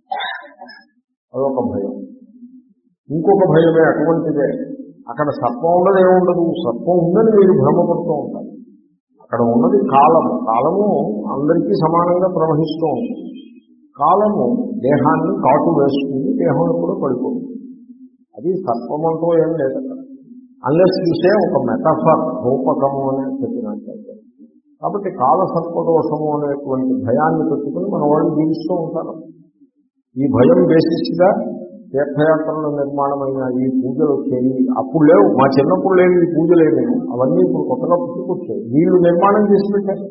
అదొక భయం. ఇంకొక భయమే అటువంటిదే. అక్కడ సర్పం ఉండదు, ఏముండదు. సర్పం ఉందని మీరు భ్రమపడుతూ ఉంటారు. అక్కడ ఉన్నది కాలము. కాలము అందరికీ సమానంగా ప్రవహిస్తూ ఉంటుంది. కాలము దేహాన్ని కాటు వేస్తుంది, దేహం కూడా పడిపోతుంది. అది సర్పమంతో ఏం లేదు అక్కడ. అన్లెస్ చూసే ఒక మెటఫర్, రూపకము అని చెప్పినట్లయితే. కాబట్టి కాల సర్పదోషము అనేటువంటి భయాన్ని పెట్టుకుని మన వాళ్ళు జీవిస్తూ ఉంటారు. ఈ భయం బేసిస్గా తీర్థయాత్రల నిర్మాణమైన ఈ పూజలు వచ్చాయి. అప్పుడు లేవు, మా చిన్నప్పుడు లేవు ఈ పూజలు ఏమేమి, అవన్నీ ఇప్పుడు కొత్తగా పుట్టుకొచ్చాయి. వీళ్ళు నిర్మాణం చేసి పెట్టారు.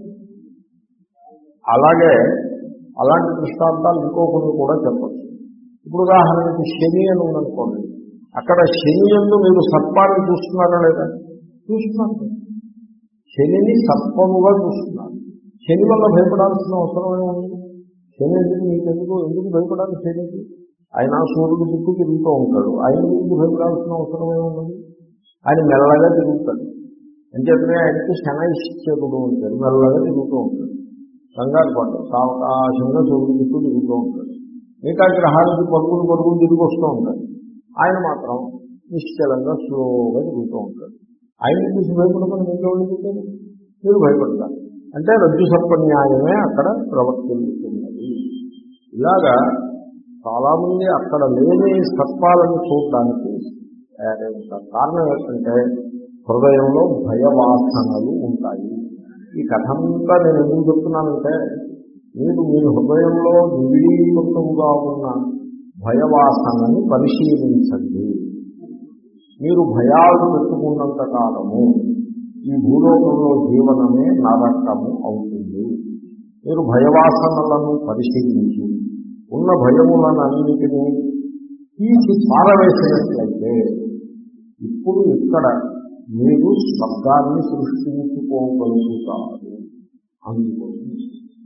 అలాగే అలాంటి దృష్టాంతాలు ఇంకొకరు కూడా చెప్పచ్చు. ఇప్పుడు ఉదాహరణకి శని అని ఉందనుకోండి. అక్కడ శని యందు మీరు సర్పాన్ని చూస్తున్నారా లేదా? చూస్తున్నారు. శనిని సర్పముగా చూస్తున్నారు. శని వల్ల భయపడాల్సిన అవసరమే ఉంది. శని ఎందుకు మీకు ఎందుకు ఎందుకు భయపడాలి? శనికి ఆయన సూర్యుడు దిక్కు తిరుగుతూ ఉంటాడు. ఆయన ఎందుకు భయపడాల్సిన అవసరమే ఉన్నది? ఆయన మెల్లగా తిరుగుతాడు. అంచేతనే ఆయనకి శనైశ్చరుడు ఉంటాడు. మెల్లగా తిరుగుతూ ఉంటాడు. కంగారు పడ్డాడు. సావకాశంగా సూర్యుడు దిక్కు తిరుగుతూ ఉంటాడు. మిగతా గ్రహానికి పరుగులు పరుగులు తిరిగి వస్తూ ఉంటాడు. ఆయన మాత్రం నిశ్చలంగా స్లోగా తిరుగుతూ ఉంటాడు. ఆయన చూసి భయపడమని మీకు ఎవరు చెప్పారు? మీరు భయపడతారు. అంటే రజ్జు సర్పన్యాయమే అక్కడ ప్రవర్తిల్లుతున్నది. ఇలాగా చాలామంది అక్కడ లేని సర్పాలను చూడడానికి తయారవుతారు. కారణం ఏంటంటే హృదయంలో భయవాసనలు ఉంటాయి. ఈ కథంతా నేను ఎందుకు చెప్తున్నానంటే మీరు మీ హృదయంలో నివిడీకృతంగా ఉన్న భయవాసనని పరిశీలించండి. మీరు భయాలు పెట్టుకున్నంత కాలము ఈ భూలోకంలో జీవనమే నరకము అవుతుంది. మీరు భయవాసనలను పరిశీలించి ఉన్న భయములనన్నిటినీ తీసి పారవేసినట్లయితే ఇప్పుడు ఇక్కడ మీరు స్వర్గాన్ని సృష్టించుకోగలుగుతారు. అందుకోసం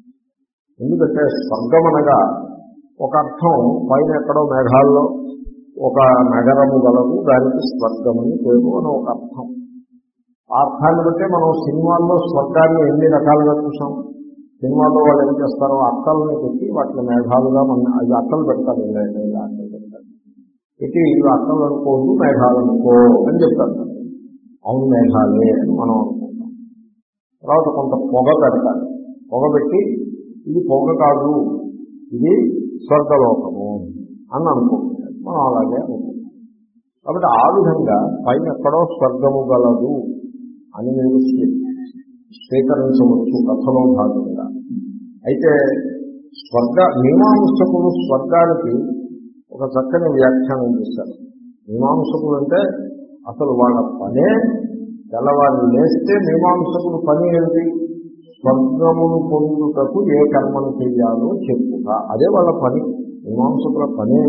ఎందుకంటే స్వర్గం అనగా ఒక అర్థం పైన ఎక్కడో మేఘాల్లో ఒక నగరము గలదు, దానికి స్వర్గమని పేరు అని ఒక అర్థం. ఆ అర్థాన్ని బట్టే మనం సినిమాల్లో స్వర్గాన్ని ఎన్ని రకాలుగా చూసాం. సినిమాల్లో వాళ్ళు ఏం చేస్తారో అట్టలని పెట్టి వాటిని మేఘాలుగా మన అది అట్టలు పెడతారు, ఇలా అట్టలు పెడతారు పెట్టి ఇవి అట్టలు అనుకోదు మేఘాలు అనుకో అని చెప్తారు. అవును మేఘాలే అని మనం అనుకుంటాం. తర్వాత కొంత పొగ పెడతారు, పొగ పెట్టి ఇది పొగ కాదు ఇది స్వర్గలోకము అని అనుకుంటాం. మనం అలాగే అనుకుంటాం. కాబట్టి ఆ విధంగా పైన ఎక్కడో స్వర్గము గలదు అని మీరు స్వీకరించవచ్చు కథలో భాగంగా. అయితే స్వర్గ మీమాంసకులు స్వర్గానికి ఒక చక్కని వ్యాఖ్యానం చేశారు. మీమాంసకులు అంటే అసలు వాళ్ళ పనే తెల్లవారు లేస్తే మీమాంసకులు పని ఏమిటి? స్వర్గమును పొందుటకు ఏ కర్మను చేయాలో చెప్పుట, అదే వాళ్ళ పని. మీమాంసకుల పనే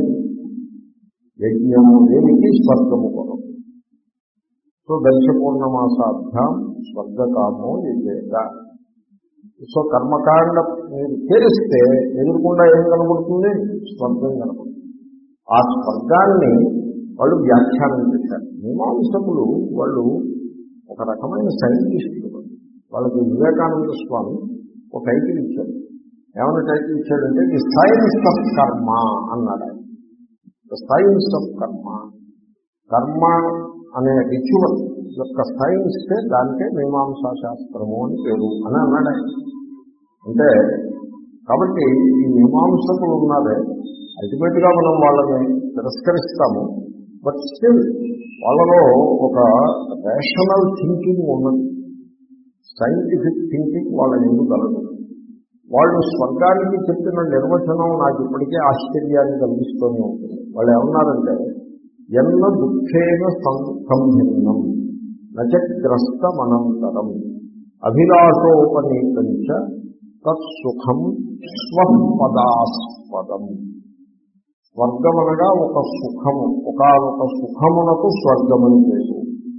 యజ్ఞము దేనికి? స్వర్గము కొరకు. సో దర్శ పూర్ణమాసాభ్యాం స్వర్గకామో యజేత. సో కర్మకాండ మీరు చేస్తే ఎదురుకుండా ఏం కనబడుతుంది? స్వర్గం కనబడుతుంది. ఆ స్వర్గాన్ని వాళ్ళు వ్యాఖ్యానం చేశారు. మీమాంసకులు వాళ్ళు ఒక రకమైన సైంటిస్టులు. వాళ్ళకి వివేకానంద స్వామి ఒక టైటిల్ ఇచ్చాడు. ఏమైనా టైటిల్ ఇచ్చాడంటే ది సైన్స్ ఆఫ్ కర్మ అన్నాడు. ద సైన్స్ ఆఫ్ కర్మ, కర్మ అనే రిచువల్ యొక్క సైన్స్, దానికే మీమాంసా శాస్త్రము అని పేరు అని అన్నాడు. అంటే కాబట్టి ఈ మీమాంసకులు ఉన్నారే, అల్టిమేట్ గా మనం వాళ్ళని తిరస్కరిస్తాము. బట్ స్టిల్ వాళ్ళలో ఒక రేషనల్ థింకింగ్ ఉన్నది, సైంటిఫిక్ థింకింగ్ వాళ్ళ ఎందుకు కలదు. వాళ్ళు స్వర్గానికి చెప్పిన నిర్వచనం నాకు ఇప్పటికే ఆశ్చర్యాన్ని కలిగిస్తూనే ఉంటుంది. వాళ్ళు ఏమన్నారంటే ఎన్న దుఃఖేన సంభిన్నం నచగ్రస్తమనంతరం అభిలాషోపనీతంచ తత్సుఖం స్వపదాస్పదం. స్వర్గం అనగా ఒక సుఖము, ఒకనొక సుఖమునకు స్వర్గమని పేరు.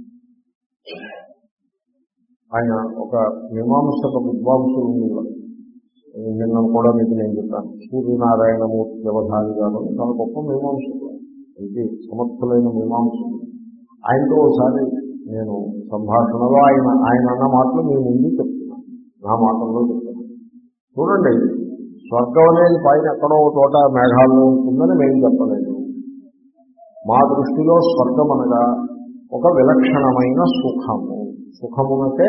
ఆయన ఒక మీమాంసక విద్వాంసులు ఉండేవారు. నిన్న కూడా మీకు నేను చెప్పాను, సూర్యనారాయణమూర్తి వ్యవధాని గారు చాలా గొప్ప మీమాంసకులు, ఇది సమర్థులైన మీమాంసకులు. ఆయనతో ఒకసారి నేను సంభాషణలో ఆయన ఆయన అన్న మాటలు మీ ముందు చెప్తున్నాను, నా మాటల్లో చెప్తున్నాను. చూడండి, స్వర్గం అనేది పైన ఎక్కడో చోట మేఘాల్లో ఉంటుందని మేము చెప్పలేదు. మా దృష్టిలో స్వర్గం అనగా ఒక విలక్షణమైన సుఖము, సుఖమునకే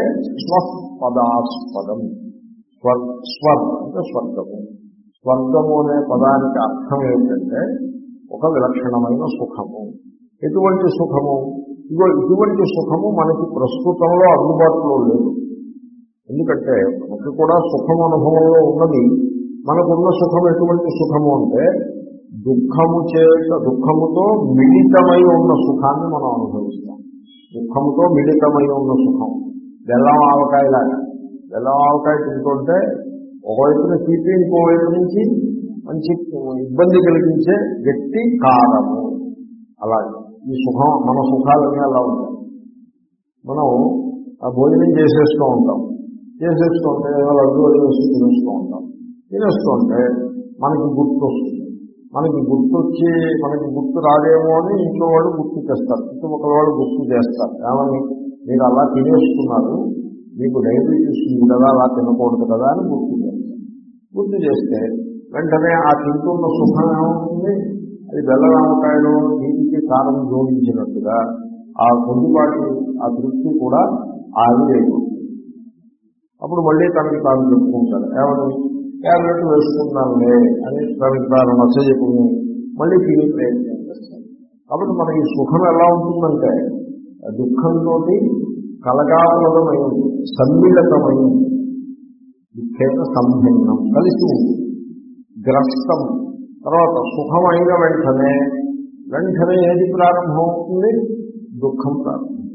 స్వపదాస్పదం. స్వర్ స్వర్ అంటే స్వర్గము. స్వర్గము అనే పదానికి అర్థం ఏమిటంటే ఒక విలక్షణమైన సుఖము. ఎటువంటి సుఖము? ఇగో ఇటువంటి సుఖము మనకి ప్రస్తుతంలో అందుబాటులో లేదు. ఎందుకంటే మనకి కూడా సుఖము అనుభవంలో ఉన్నది. మనకున్న సుఖం ఎటువంటి సుఖము అంటే దుఃఖము చేత దుఃఖముతో మిళితమై ఉన్న సుఖాన్ని మనం అనుభవిస్తాం. దుఃఖముతో మిళితమై ఉన్న సుఖం బెల్లం ఆవకాయలాగా. బెల్లం ఆవకాయ తింటుంటే ఒకవైపున తీపి, ఇంకోవైపు నుంచి మంచి ఇబ్బంది కలిగించే గట్టి కారము. అలాగే ఈ సుఖం, మన సుఖాలన్నీ అలా ఉంటాయి. మనం ఆ భోజనం చేసేస్తూ ఉంటాం, చేసేస్తూ ఉంటే లడ్డు వేసి తినేస్తూ ఉంటాం. తినేస్తూ ఉంటే మనకి గుర్తు వస్తుంది. మనకి గుర్తొచ్చి మనకి గుర్తు రాదేమో అని ఇంట్లో వాళ్ళు గుర్తు చేస్తారు, చుట్టుపక్కల వాళ్ళు గుర్తు చేస్తారు. ఏమని? మీరు అలా తినేస్తున్నారు, మీకు డయాబెటీస్ ఉంది కదా, అలా తినకూడదు కదా అని గుర్తు చేస్తారు. గుర్తు చేస్తే వెంటనే ఆ తింటున్న సుఖం ఏమవుతుంది? అది బెల్లరామకాయలో నీటికి కారం జోడించినట్టుగా ఆ కొద్దిపాటి ఆ తృప్తి కూడా ఆవిరైపోతుంది. అప్పుడు మళ్ళీ తనకి తాను చెప్పుకుంటారు, ఏమని? క్యారెట్ వేసుకున్నానులే అని తనకి తాను నచ్చజెప్పుకుని మళ్ళీ తిని ప్రయత్నం చేస్తారు. కాబట్టి మన ఈ సుఖం ఎలా ఉంటుందంటే దుఃఖంతో కలగాలమై ఉంటుంది, సమ్మిళితమై ఉంటుంది. దుఃఖేన సంభిన్నం, కలిసి ఉంటుంది. గ్రస్తం తర్వాత సుఖం అయిన వెంటనే వెంటనే ఏది ప్రారంభం అవుతుంది? దుఃఖం ప్రారంభం.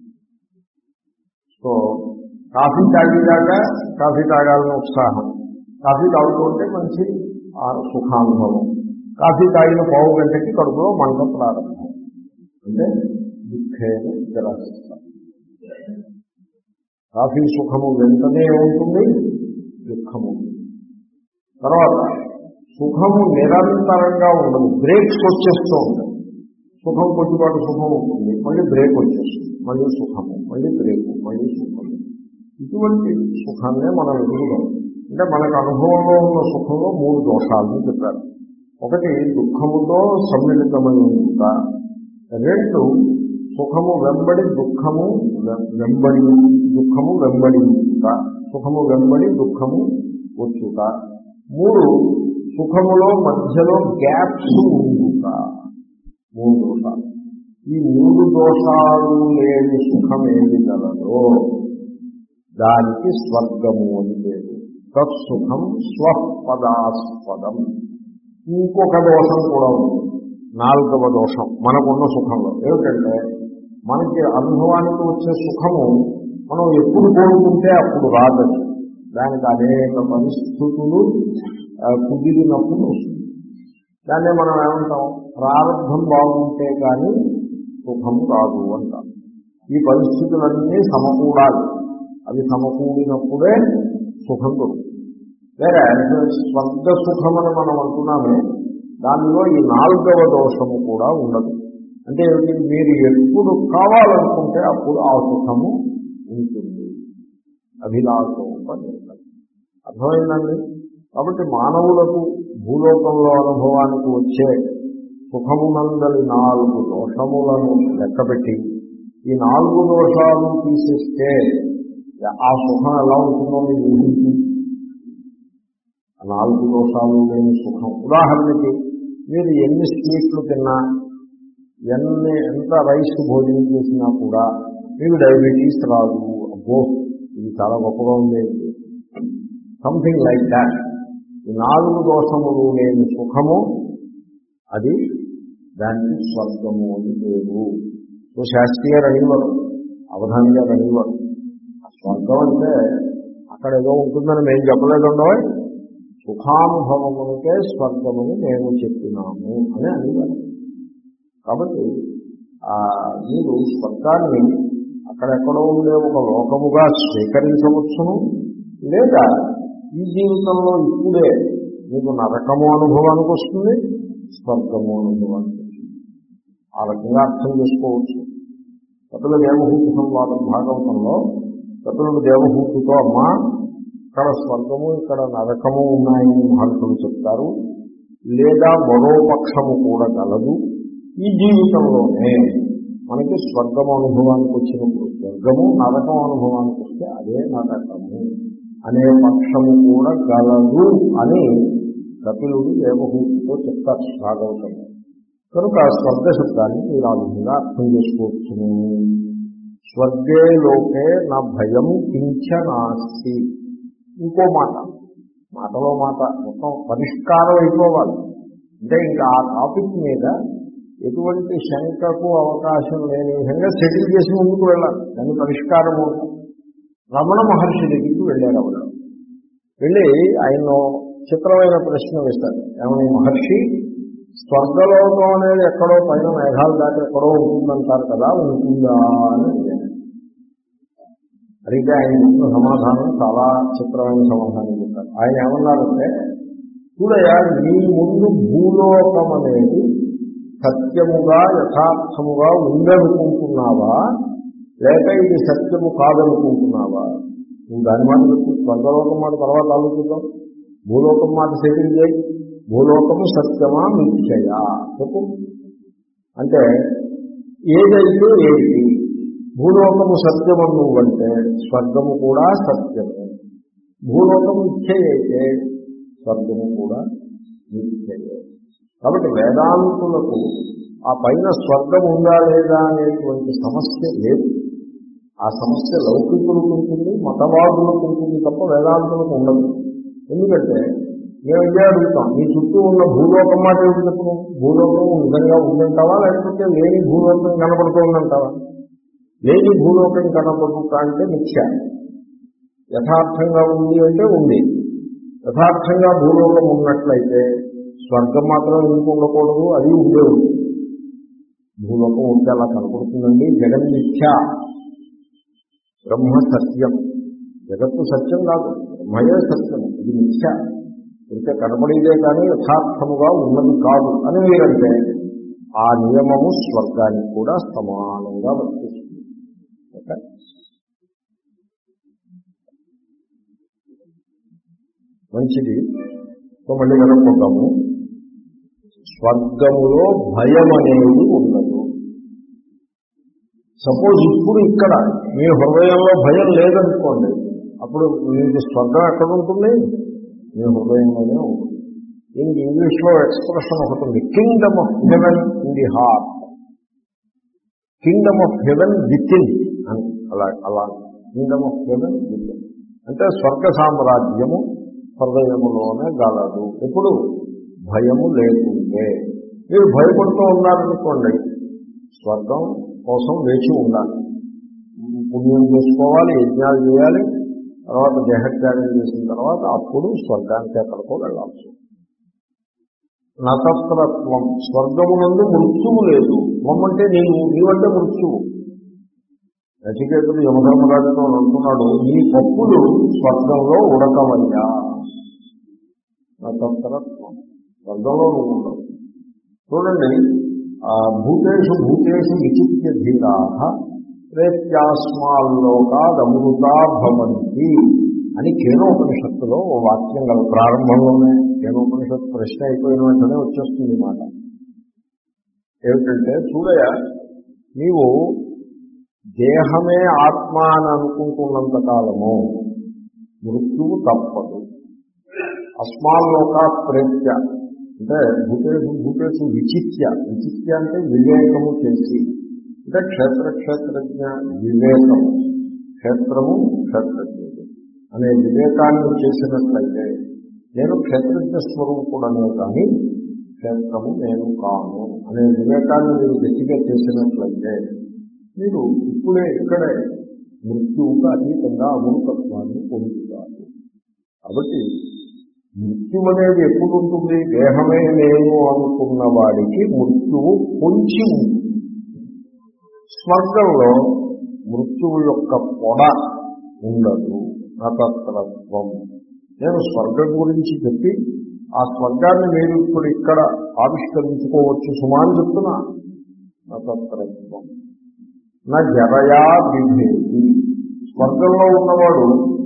సో కాఫీ తాగేదాకా కాఫీ తాగాలని ఉత్సాహం, కాఫీ తాగుతుంటే మంచి సుఖానుభవం. కాఫీ తాగిన పావు గంటకి కడుపులో మంట ప్రారంభం. అంటే దుఃఖేన గ్రస్తం. కాఫీ సుఖము వెంటనే ఉంటుంది, దుఃఖము. తర్వాత సుఖము నిరంతరంగా ఉండదు, బ్రేక్స్ వచ్చేస్తూ ఉంటాయి. సుఖం కొద్దిపాటు సుఖం ఉంటుంది, మళ్ళీ బ్రేక్ వచ్చేస్తుంది, మళ్ళీ సుఖము, మళ్ళీ బ్రేకు, మళ్ళీ సుఖము. ఇటువంటి సుఖాన్నే మనం ఎదుగుదాం. అంటే మనకు అనుభవంలో ఉన్న సుఖంలో మూడు దోషాలను చెప్పారు. ఒకటి దుఃఖముతో సమ్మిళితమై ఉంట, రెండు సుఖము వెంబడి దుఃఖము వెంబడి దుఃఖము వెంబడి ఉంట, సుఖము వెంబడి దుఃఖము వచ్చుట, మూడు సుఖములో మధ్యలో గ్యాప్స్ ఉండుట. మూడు దోషాలు. ఈ మూడు దోషాలు లేని సుఖం ఏది గలదో దానికి స్వర్గము అని పేరు. తత్సుఖం స్వపదాస్పదం. ఇంకొక దోషం కూడా ఉంది, నాలుగవ దోషం మనకున్న సుఖంలో. ఏమిటంటే మనకి అనుభవానికి వచ్చే సుఖము మనం ఎప్పుడు కోరుకుంటే అప్పుడు రాదని, దానికి అనేక పరిస్థితులు కుదిరినప్పుడు వస్తుంది. దాన్నే మనం ఏమంటాం, ప్రారంభం బాగుంటే కానీ సుఖము రాదు అంటాం. ఈ పరిస్థితులన్నీ సమకూడాలి, అవి సమకూడినప్పుడే సుఖం దొరుకుతుంది. వేరే స్వర్గ సుఖమని మనం అంటున్నామే, దానిలో ఈ నాలుగవ దోషము కూడా ఉండదు. అంటే మీరు ఎప్పుడు కావాలనుకుంటే అప్పుడు ఆ సుఖము ఉంటుంది. అభిలాషోపనిషత్. అర్థమైందండి? కాబట్టి మానవులకు భూలోకంలో అనుభవానికి వచ్చే సుఖమునందలి నాలుగు దోషములను లెక్కపెట్టి ఈ నాలుగు దోషాలను తీసేస్తే ఆ సుఖం ఎలా ఉంటుందో మీరు ఊహించి, ఆ నాలుగు దోషాలు లేని సుఖం. ఉదాహరణకి మీరు ఎన్ని స్వీట్లు తిన్నా, ఎన్ని ఎంత రైస్ భోజనం చేసినా కూడా మీకు డయాబెటీస్ రాదు. అబ్బో ఇది చాలా గొప్పగా ఉంది, సంథింగ్ లైక్ దాట్. ఈ నాలుగు దోషములు లేని సుఖము, అది దానికి స్వర్గము అని పేరు. సో శాస్త్రీయ రనివారు, అవధాని గారు రనివారు, స్వర్గం అంటే అక్కడ ఏదో ఉంటుందని మేము చెప్పలేదుండో, సుఖానుభవమునికే స్వర్గమని మేము చెప్పినాము అని అనేవారు. కాబట్టి మీరు స్వర్గాన్ని అక్కడెక్కడో ఉండే ఒక లోకముగా స్వీకరించవచ్చును, లేదా ఈ జీవితంలో ఇప్పుడే మీకు నరకము అనుభవానికి వస్తుంది, స్వర్గము అనుభవానికి వస్తుంది. ఆ రకంగా అర్థం చేసుకోవచ్చు. కపిల దేవహూతి సంవాదం భాగవతంలో కపిలుడు దేవహూతితో, అమ్మ ఇక్కడ స్వర్గము ఇక్కడ నరకము ఉన్నాయని మహర్షులు చెప్తారు, లేదా మరో పక్షము కూడా గలదు. ఈ జీవితంలోనే మనకి స్వర్గము అనుభవానికి వచ్చినప్పుడు స్వర్గము, నరకం అనుభవానికి వస్తే అదే నరకము అనే పక్షము కూడా గలదు అని కపిలుడు దేవహూతితో చెప్తారు భాగవతంలో. కనుక స్వర్గ శబ్దాన్ని మీరు ఆ విధంగా అర్థం చేసుకోవచ్చును. స్వర్గే లోకే నా భయం కించనాస్తి. ఇంకో మాట, మాటలో మాట మొత్తం పరిష్కారం అయిపోవాలి. అంటే ఇంకా ఆ టాపిక్ మీద ఎటువంటి శంకకు అవకాశం లేని విధంగా సెటిల్ చేసి ముందుకు వెళ్ళాలి, దాని పరిష్కారం ఉంటుంది. రమణ మహర్షి దగ్గరికి వెళ్ళారు. ఎవరు వెళ్ళి ఆయన చిత్రమైన ప్రశ్న వేశారు, ఏమని మహర్షి, స్వర్గలోకం అనేది ఎక్కడో పైన మేఘాలు దాటి ఎక్కడో ఉంటుందంటారు కదా, ఉంటుందా అని అడిగారు. అడిగితే ఆయన చెప్పిన సమాధానం చాలా చిత్రమైన సమాధానం చెప్పారు. ఆయన ఏమన్నారంటే, చూడయా, నీ ముందు భూలోకం అనేది సత్యముగా యథార్థముగా ఉందనుకుంటున్నావా, లేక ఇది సత్యము కాదనుకుంటున్నావా? నువ్వు దాని మాట చెప్పు, స్వర్గలోకం మాట తర్వాత ఆలోచిద్దాం. భూలోకం మాట సెటిల్ చేయి. భూలోకము సత్యమా మిథ్యయా చెప్పు. అంటే ఏదైతే ఏది, భూలోకము సత్యము నువ్వంటే స్వర్గము కూడా సత్యము, భూలోకము మిథ్య అయితే స్వర్గము కూడా మిథ్యయే. కాబట్టి వేదాంతులకు ఆ పైన స్వర్గం ఉందా లేదా అనేటువంటి సమస్య లేదు. ఆ సమస్య లౌకికులకు ఉంటుంది, మతవాదులకు ఉంటుంది తప్ప వేదాంతులకు ఉండదు. ఎందుకంటే మేము ఇదే అడుగుతాం, మీ చుట్టూ ఉన్న భూలోకం మాట ఏమిటప్పుడు, భూలోకం నిజంగా ఉందంటావా, లేకపోతే లేని భూలోకం కనపడుతోందంటావా? లేని భూలోకం కనపడుతా అంటే మిథ్య, యథార్థంగా ఉంది అంటే ఉంది. యథార్థంగా భూలోకం ఉన్నట్లయితే స్వర్గం మాత్రం ఎందుకు ఉండకూడదు, అది ఉండే ఉంది. భూలోకం ఉంటే అలా కనపడుతుందండి. జగన్ మిథ్య, బ్రహ్మ సత్యం. జగత్తు సత్యం కాదు, బ్రహ్మయే సత్యం, ఇది మిథ్య. ఇంకా కనపడేదే కానీ యథార్థముగా ఉన్నది కాదు అని మీరంటే ఆ నియమము స్వర్గానికి కూడా సమానంగా వర్తిస్తుంది. ఓకే, మంచిది. సో మళ్ళీ కనుక్కుంటాము. స్వర్గములో భయం అనేది ఉండదు. సపోజ్ ఇప్పుడు ఇక్కడ మీ హృదయంలో భయం లేదనుకోండి, అప్పుడు మీకు స్వర్గం ఎక్కడ ఉంటుంది? మీ హృదయంలోనే ఉంటుంది. దీనికి ఇంగ్లీష్లో ఎక్స్ప్రెషన్ ఒకటి ఉంది, kingdom of heaven in the heart, kingdom of heaven within అని. అలా అలా kingdom of heaven within అంటే స్వర్గ సామ్రాజ్యము హృదయములోనే గలదు. ఎప్పుడు? భయము లేకుంటే. మీరు భయపడుతూ ఉన్నారనుకోండి, స్వర్గం కోసం వేచి ఉండాలి, పుణ్యం చేసుకోవాలి, యజ్ఞాలు చేయాలి, తర్వాత దేహత్యాగం చేసిన తర్వాత అప్పుడు స్వర్గానికి ఎక్కడికో వెళ్ళాల్సి. నతత్రత్వం, స్వర్గమునందు మృత్యువు లేదు. మమ్మంటే నీవు, నీవంటే మృత్యువు. నచికేతుడు యమధర్మరాజుతో అంటున్నాడు, నీ పప్పులు స్వర్గంలో ఉడకవయ్యా. నతత్రత్వం, స్వర్గంలో నువ్వు ఉండవు. చూడండి, భూతేషు భూతేషు విచిత్య ధీరా ప్రేత్యాస్మాల్లోకాదమృతా భవంతి అని కేనోపనిషత్తులో ఓ వాక్యం గల. ప్రారంభంలోనే కేనోపనిషత్తు ప్రశ్న అయిపోయిన వెంటనే వచ్చేస్తుంది మాట. ఏమిటంటే, చూడయ, నీవు దేహమే ఆత్మ అని అనుకుంటున్నంత కాలము మృత్యువు తప్పదు. అస్మాల్లోకా ప్రేత్య అంటే భూతేషు భూతేషు విచిత్య, విచిత్య అంటే వివేకము చేసి, అంటే క్షేత్ర క్షేత్రజ్ఞ వివేకము, క్షేత్రము క్షేత్రజ్ఞుడు అనే వివేకాన్ని చేసినట్లయితే, నేను క్షేత్రజ్ఞ స్వరూపుడనే కానీ క్షేత్రము నేను కాను అనే వివేకాన్ని మీరు గట్టిగా చేసినట్లయితే, మీరు ఇప్పుడే ఇక్కడే మృత్యువుకు అతీతంగా అమృతత్వాన్ని పొందుతారు. కాబట్టి మృత్యు అనేది ఎప్పుడు ఉంటుంది? దేహమే నేను అనుకున్న వాడికి మృత్యువు పొంచి ఉంటుంది. స్వర్గంలో మృత్యువు యొక్క పొడ ఉండదు. నతత్రత్వం. నేను స్వర్గం గురించి చెప్పి ఆ స్వర్గాన్ని మీరు ఇప్పుడు ఇక్కడ ఆవిష్కరించుకోవచ్చు సుమాని చెప్తున్నా. నతత్రత్వం నా జరయా విభేది. స్వర్గంలో ఉన్నవాడు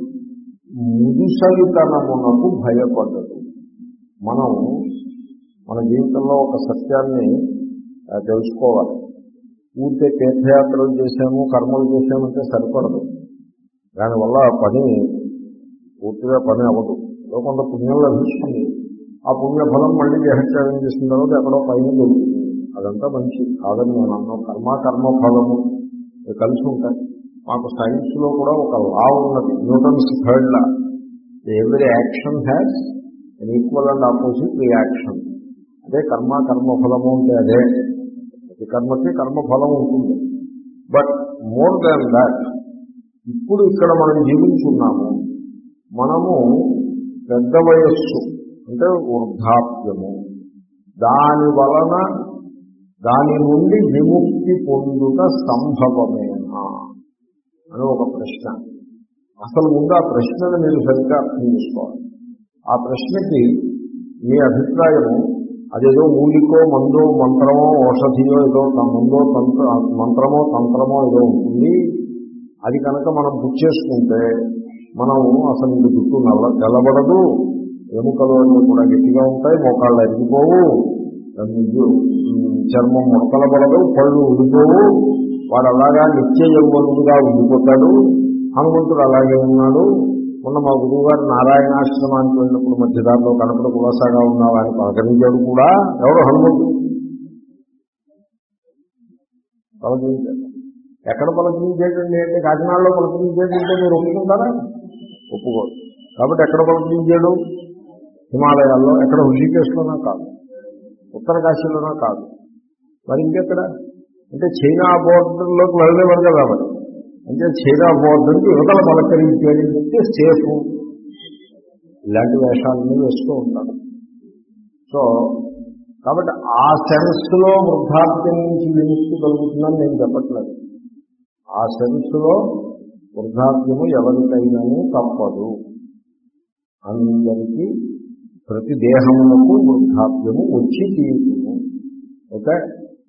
ముదుసలితనమునకు భయపడ్డదు. మనం మన జీవితంలో ఒక సత్యాన్ని తెలుసుకోవాలి. ఊరికే తీర్థయాత్రలు చేశాము, కర్మలు చేశామంటే సరిపడదు. దానివల్ల పని పూర్తిగా పని అవ్వదు. ఏదో కొంత పుణ్యం లభిస్తుంది. ఆ పుణ్యఫలం మళ్ళీ దేహత్యాగం చేసిన తర్వాత ఎక్కడో పైన దొరుకుతుంది. అదంతా మంచి కాదని నేను అన్నాం. కర్మ కర్మఫలము కలిసి ఉంటాయి. మాకు సైన్స్లో కూడా ఒక లా ఉన్నది, Newton's third law. Every action has an equal and opposite reaction. అదే కర్మ కర్మఫలము అంటే అదే. ప్రతి కర్మకి కర్మఫలం ఉంటుంది. బట్ మోర్ దాన్ దాట్, ఇప్పుడు ఇక్కడ మనం జీవించున్నాము. మనము పెద్ద వయస్సు అంటే వృద్ధాప్యము, దాని వలన దాని నుండి విముక్తి పొందుట సంభవమేనా అని ఒక ప్రశ్న. అసలు ముందు ఆ ప్రశ్నను మీరు సరిగ్గా అర్థం చేసుకోవాలి. ఆ ప్రశ్నకి మీ అభిప్రాయము అదేదో మూలికో మందో మంత్రమో ఔషధియో ఏదో ముందో తంత్ర మంత్రమో తంత్రమో ఏదో ఉంటుంది. అది కనుక మనం పుచ్చేసుకుంటే మనం అసలు ఇంక జుట్టు నల్ల తెల్లబడదు, ఎముకలు అన్నీ కూడా గట్టిగా ఉంటాయి, మోకాళ్ళు అరిగిపోవు, చర్మం ముడతలబడదు, పళ్ళు ఉడిపోవు, వాడు అలాగా నిత్య యౌవనుడుగా ఉండిపోతాడు. హనుమంతుడు అలాగే ఉన్నాడు. మొన్న మా గురువు గారు నారాయణాశ్రమానికి వెళ్ళినప్పుడు మధ్యదారిలో కనపడ కులాసాగా ఉన్నావు అని పలకరించాడు కూడా. ఎవరు? హనుమంతుడు పలకరించాడు. ఎక్కడ పలకరించేటండి అంటే కాకినాడలో పలకరించేటంటే మీరు ఒప్పుకుంటారా? ఒప్పుకోరు. కాబట్టి ఎక్కడ పలకరించాడు? హిమాలయాల్లో. ఎక్కడ? హృషికేశ్లోనా కాదు, ఉత్తర కాశీలోనా కాదు, మరి ఇంకెక్కడ అంటే చైనా బోర్డర్లోకి వెళ్ళేవారు కదా. మరి అంటే చైనా బోర్డర్కి యువతల పలకరించేది చెప్తే సేఫ్. ఇలాంటి వేషాలన్నీ వేస్తూ ఉంటారు. సో కాబట్టి ఆ సెన్స్లో వృద్ధాప్యం నుంచి విముక్తి కలుగుతుందని నేను చెప్పట్లేదు. ఆ సెన్స్లో వృద్ధాప్యము ఎవరికైనాను తప్పదు. అందరికీ ప్రతి దేహములకు వృద్ధాప్యము వచ్చి తీరుతుంది. ఓకే,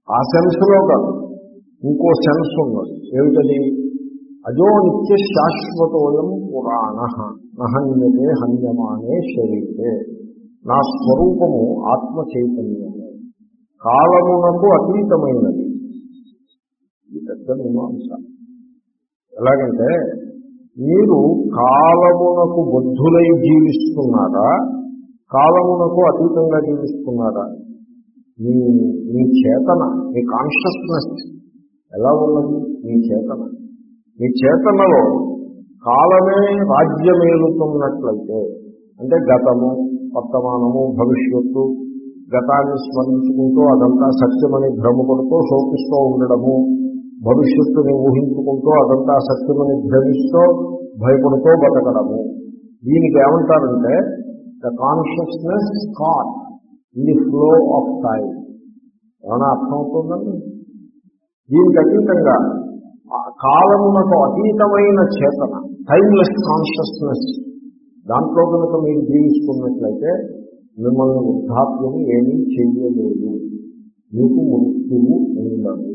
ఆ సెన్స్లో కాదు, ఇంకో సెన్స్ ఉన్నది. ఏమిటది? అజో నిత్య శాశ్వతోయం పురాణ నహన్యతే హన్యమానే శరీరే. నా స్వరూపము ఆత్మ చైతన్యము, కాలమునకు అతీతమైనది. ఇది పెద్ద మీమాంస. ఎలాగంటే మీరు కాలమునకు బద్ధులై జీవిస్తున్నారా, కాలమునకు అతీతంగా జీవిస్తున్నారా? మీ మీ చేతన, మీ కాన్షియస్నెస్ ఎలా ఉన్నది? మీ చేతన, మీ చేతనలో కాలమే రాజ్యమేలుతున్నట్లయితే, అంటే గతము, వర్తమానము, భవిష్యత్తు, గతాన్ని స్మరించుకుంటూ అదంతా సత్యమని భ్రమపడుతూ శోకిస్తూ ఉండడము, భవిష్యత్తుని ఊహించుకుంటూ అదంతా సత్యమని భ్రమిస్తూ భయపడుతూ బతకడము. దీనికి ఏమంటారంటే the consciousness caught in the flow of time. ఏమైనా అర్థమవుతుందండి? దీనికి అతీతంగా కాలమునకు అతీతమైన చేతన, టైమ్లెస్ కాన్షియస్నెస్, దాంట్లో కనుక మీరు జీవిస్తున్నట్లయితే మిమ్మల్ని వృద్ధాప్యము ఏమీ చేయలేదు, మీకు మృత్యువు ఉండదు.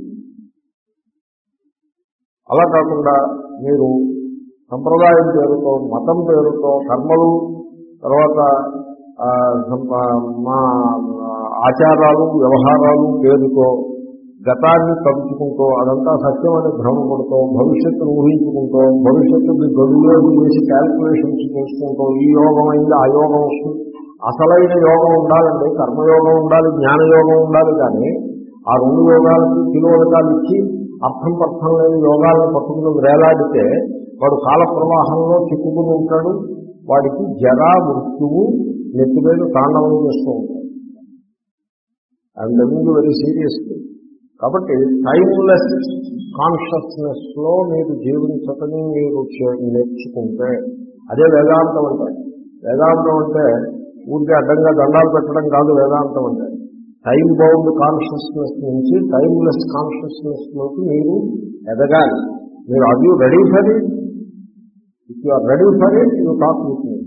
అలా కాకుండా మీరు సంప్రదాయం పేరుతో, మతం పేరుతో, కర్మలు, తర్వాత మా ఆచారాలు, వ్యవహారాలు పేరుతో గతాన్ని తలుచుకుంటూ అదంతా సత్యమని భ్రమపడుతూ భవిష్యత్తును ఊహించుకుంటూ భవిష్యత్తుకి గడువులో చేసి క్యాల్కులేషన్స్ చేసుకుంటూ ఈ యోగం అయింది, ఆ యోగం వస్తుంది. అసలైన యోగం ఉండాలండి, కర్మయోగం ఉండాలి, జ్ఞానయోగం ఉండాలి. కానీ ఆ రెండు యోగాలకి కిలోదకాలు ఇచ్చి అర్థం పర్థం లేని యోగాలను పట్టుకుని వేలాడితే వాడు కాల ప్రవాహంలో చిక్కుకుని ఉంటాడు. వాడికి జరా మృత్యువు నెత్తి మీద తాండవం చేస్తూ ఉంటాడు. I'm telling you very seriously. కాబట్టి టైమ్లెస్ కాన్షియస్నెస్ లో మీరు జీవించటని మీరు నేర్చుకుంటే అదే వేదాంతం అంటే. వేదాంతం అంటే ఊరికే అడ్డంగా దండాలు పెట్టడం కాదు. వేదాంతం అంటే టైం బౌండ్ కాన్షియస్నెస్ నుంచి టైమ్లెస్ కాన్షియస్నెస్ లోకి మీరు ఎదగాలి. మీరు are you ready for it? If you are ready for it you talk with me.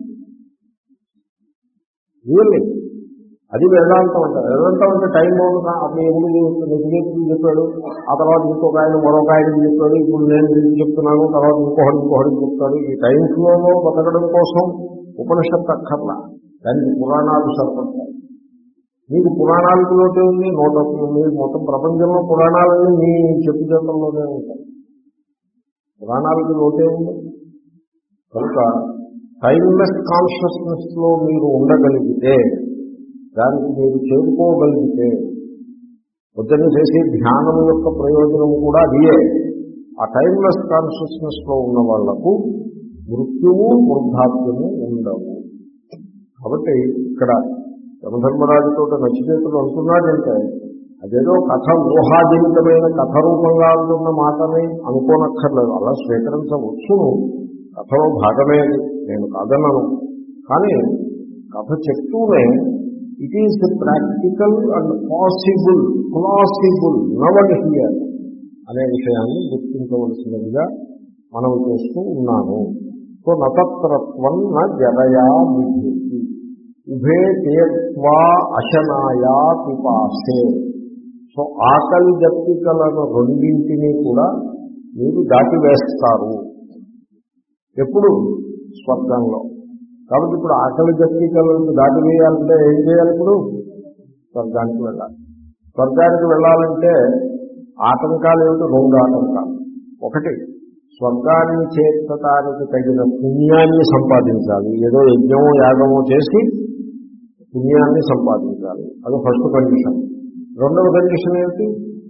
Really అది వేదాంతం అంటారు. వేదాంతం అంటే టైం బౌండ్. అప్పుడు ఎప్పుడు నిజం చెప్పాడు, ఆ తర్వాత ఇంకొక ఆయన మరొక ఆయనకి చెప్పాడు, ఇప్పుడు నేను నిజం చెప్తున్నాను, తర్వాత ఇంకొకటి ఇంకొకటి చెప్తాడు. ఈ టైం ఫ్లోలో బతకడం కోసం ఉపనిషత్తు అక్కర్లా, దానికి పురాణాలు సరిపడతాయి. మీకు పురాణాలకు లోటే ఉంది. నూట మీరు మొత్తం ప్రపంచంలో పురాణాలన్నీ మీ చెప్పు చేతుల్లోనే ఉంటాయి. పురాణాలకి లోటే ఉంది. కనుక టైమ్లెస్ కాన్షియస్నెస్ లో మీరు ఉండగలిగితే, దానికి మీరు చేరుకోగలిగితే, పొద్దున్న చేసే ధ్యానం యొక్క ప్రయోజనం కూడా అదియే. ఆ టైమ్లెస్ కాన్షియస్నెస్ లో ఉన్న వాళ్లకు మృత్యువు, వృద్ధాప్యము ఉండవు. కాబట్టి ఇక్కడ యమధర్మరాజుతో నచికేతుడు అంటున్నాడంటే అదేదో కథ, ఊహాజనితమైన కథ రూపంగా అంటున్న మాటని అనుకోనక్కర్లేదు. అలా స్వీకరించవచ్చును, కథలో భాగమే, నేను కాదన్నాను. కానీ కథ చెప్తూనే it is practical and possible, plausible, novel here అనే విషయాన్ని గుర్తించవలసినదిగా మనం చేస్తూ ఉన్నాను. సో నతత్రత్వం న జరయా విభూతి ఉభే తీర్వా అశనాయా పిపాసే. సో ఆకలి దప్పికలను రెండింటినీ కూడా మీరు దాటివేస్తారు. ఎప్పుడు? స్వర్గంలో. కాబట్టి ఇప్పుడు ఆకలి దప్పికలను దాటివేయాలంటే ఏం చేయాలి? ఇప్పుడు స్వర్గానికి వెళ్ళాలి. స్వర్గానికి వెళ్ళాలంటే ఆటంకాలు ఏమిటి? రెండు ఆటంకాలు. ఒకటి, స్వర్గాన్ని చేర్చడానికి తగిన పుణ్యాన్ని సంపాదించాలి. ఏదో యజ్ఞమో యాగమో చేసి పుణ్యాన్ని సంపాదించాలి. అది ఫస్ట్ కండిషన్. రెండవ కండిషన్ ఏమిటి?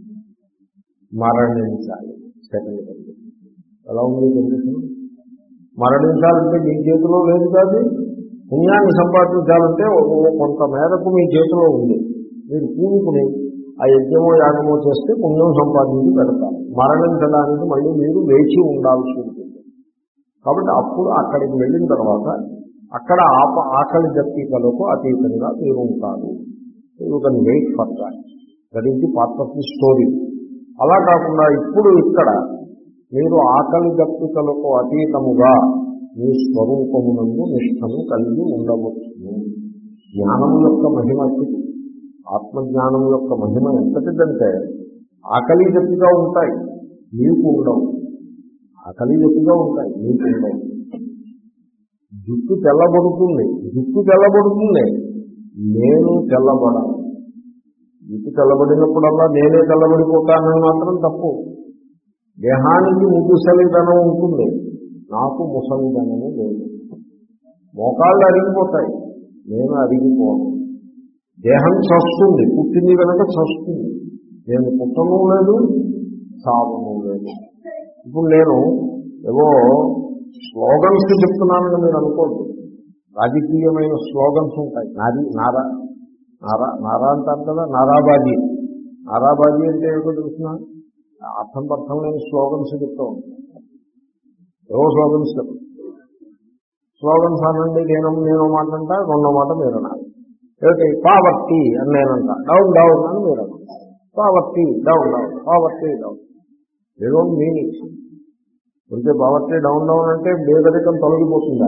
మరణించాలి. Second condition. ఎలా ఉంది కండిషన్? మరణించాలంటే మీ చేతిలో లేదు కాదు. పుణ్యాన్ని సంపాదించాలంటే కొంత మేరకు మీ చేతిలో ఉంది. మీరు పూనుకుని ఆ యజ్ఞమో యాగమో చేస్తే పుణ్యం సంపాదించి పెడతారు. మరణించడానికి మళ్ళీ మీరు వేచి ఉండాల్సి ఉంటుంది. కాబట్టి అప్పుడు అక్కడికి వెళ్ళిన తర్వాత అక్కడ ఆప ఆకలి దప్పికలకు అతీతంగా మీరు ఉంటారు. You can wait for that. That is the part of the story. అలా కాకుండా ఇప్పుడు ఇక్కడ మీరు ఆకలి దప్పికలకు అతీతముగా మీ స్వరూపమునందు నిష్ఠను కలిగి ఉండవచ్చును. జ్ఞానం యొక్క మహిమ, ఆత్మజ్ఞానం యొక్క మహిమ ఎంతటిదంటే ఆకలి దప్పిగా ఉంటాయి, నీకు ఉండవు. ఆకలి దప్పిగా ఉంటాయి, నీకు ఉండవు. జుట్టు తెల్లబడుతుంది, జుట్టు తెల్లబడుతుంది, నేను తెల్లబడను. జుట్టు తెల్లబడినప్పుడల్లా నేనే తెల్లబడిపోతానని మాత్రం తప్పు. దేహానికి ముసలిదనం ఉంటుంది, నాకు ముసలిదనము లేదు. మోకాళ్ళు అరిగిపోతాయి, నేను అరిగిపోను. దేహం చస్తుంది, పుట్టింది కనుక చస్తుంది. నేను పుట్టను లేదు, చావను లేదు. ఇప్పుడు నేను ఏవో స్లోగన్స్ చెప్తున్నానని మీరు అనుకోండి. రాజకీయమైన స్లోగన్స్ ఉంటాయి. నారీ నారా నారా నారా అంటారు కదా, నారాబాజీ. నారాబాజీ అంటే ఏమిటో తెలుసిన అర్థం పర్థం లేని స్లోగన్స్ చెప్తూ ఉంటాయి. ఏవో స్లోగన్స్ చెప్పు స్లోగన్స్ అనండి. నేను నేను మాట అంట, రెండో మాట మీరు అనాలి. ఏమిటి? పావర్టీ అని నేనంట, డౌన్ డౌన్ అని మీరు అన్నారు. Poverty down down, poverty down. They don't mean it. అంటే పావర్టీ డౌన్ డౌన్ అంటే బేదరికం తొలగిపోతుందా?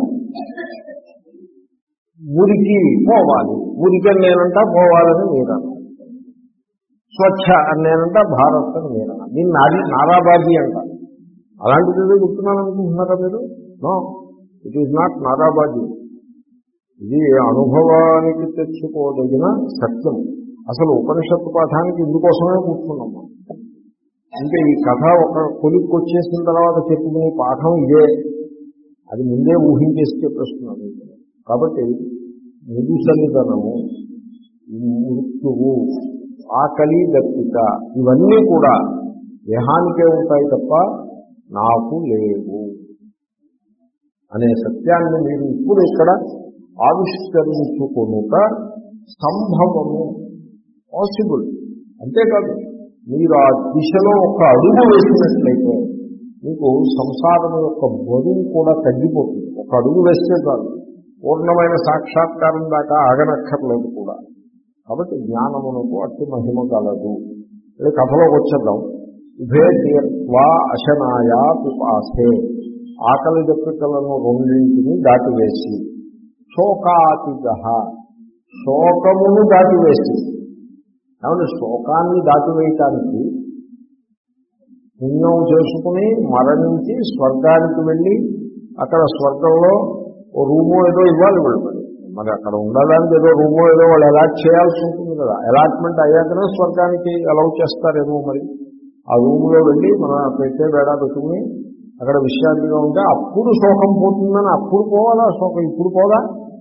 మురికి పోవాలి, మురికి అని నేనంట, పోవాలని మీరు అన్నారు. స్వచ్ఛ అని నేనంట, భారత్ అని మీరు అన్నారు. దీన్ని నాది నారాబాజీ అంటారు. అలాంటిది ఏదో చెప్తున్నాను అనుకుంటున్నారా మీరు? నో, ఇట్ ఈజ్ నాట్ నారాబాజీ. ఇది అనుభవానికి తెచ్చుకోదగిన సత్యం. అసలు ఉపనిషత్తు పాఠానికి ఇందుకోసమే కూర్చున్నాం. ఇంకా ఈ కథ ఒక కొలిక్కి వచ్చేసిన తర్వాత చెప్పుకునే పాఠం ఇదే. అది ముందే ఊహించేసి చెప్పేస్తున్నాను. కాబట్టి ముదుసలిదనము, మృత్యువు, ఆకలి, దప్పిక ఇవన్నీ కూడా దేహానికే ఉంటాయి తప్ప నాకు లేవు అనే సత్యాన్ని మీరు ఇప్పుడు ఇక్కడ ఆవిష్కరించుకొనుట సంభవము, పాసిబుల్. అంతేకాదు, మీరు ఆ దిశలో ఒక అడుగు వేసినట్లయితే మీకు సంసారం యొక్క బరువు కూడా తగ్గిపోతుంది. ఒక అడుగు వేస్తే కాదు, పూర్ణమైన సాక్షాత్కారం దాకా ఆగనక్కర్లేదు కూడా. కాబట్టి జ్ఞానమునకు అట్టి మహిమ కలదు. ఇది కథలోకి వచ్చేద్దాం. ఉభే తీర్వా అశనాయా పిపాసే, ఆకలి దప్పికలను రెండింటిని దాటివేసి, శోకాతిగ, శోకమును దాటివేసి. కాబట్టి శోకాన్ని దాటివేయటానికి పుణ్యం చేసుకుని మరణించి స్వర్గానికి వెళ్ళి అక్కడ స్వర్గంలో ఓ రూమో ఏదో ఇవ్వాలి వాళ్ళు. మరి అక్కడ ఉండడానికి ఏదో రూమో ఏదో వాళ్ళు అలాట్ చేయాల్సి ఉంటుంది కదా. అలాట్మెంట్ అయ్యాకనే స్వర్గానికి అలౌ చేస్తారేమో. మరి ఆ రూములో వెళ్ళి మన పెట్టే బేడా పెట్టుకుని అక్కడ విశ్రాంతిగా ఉంటే అప్పుడు శోకం పోతుందని అప్పుడు పోవాలా శోకం? ఇప్పుడు పోదా?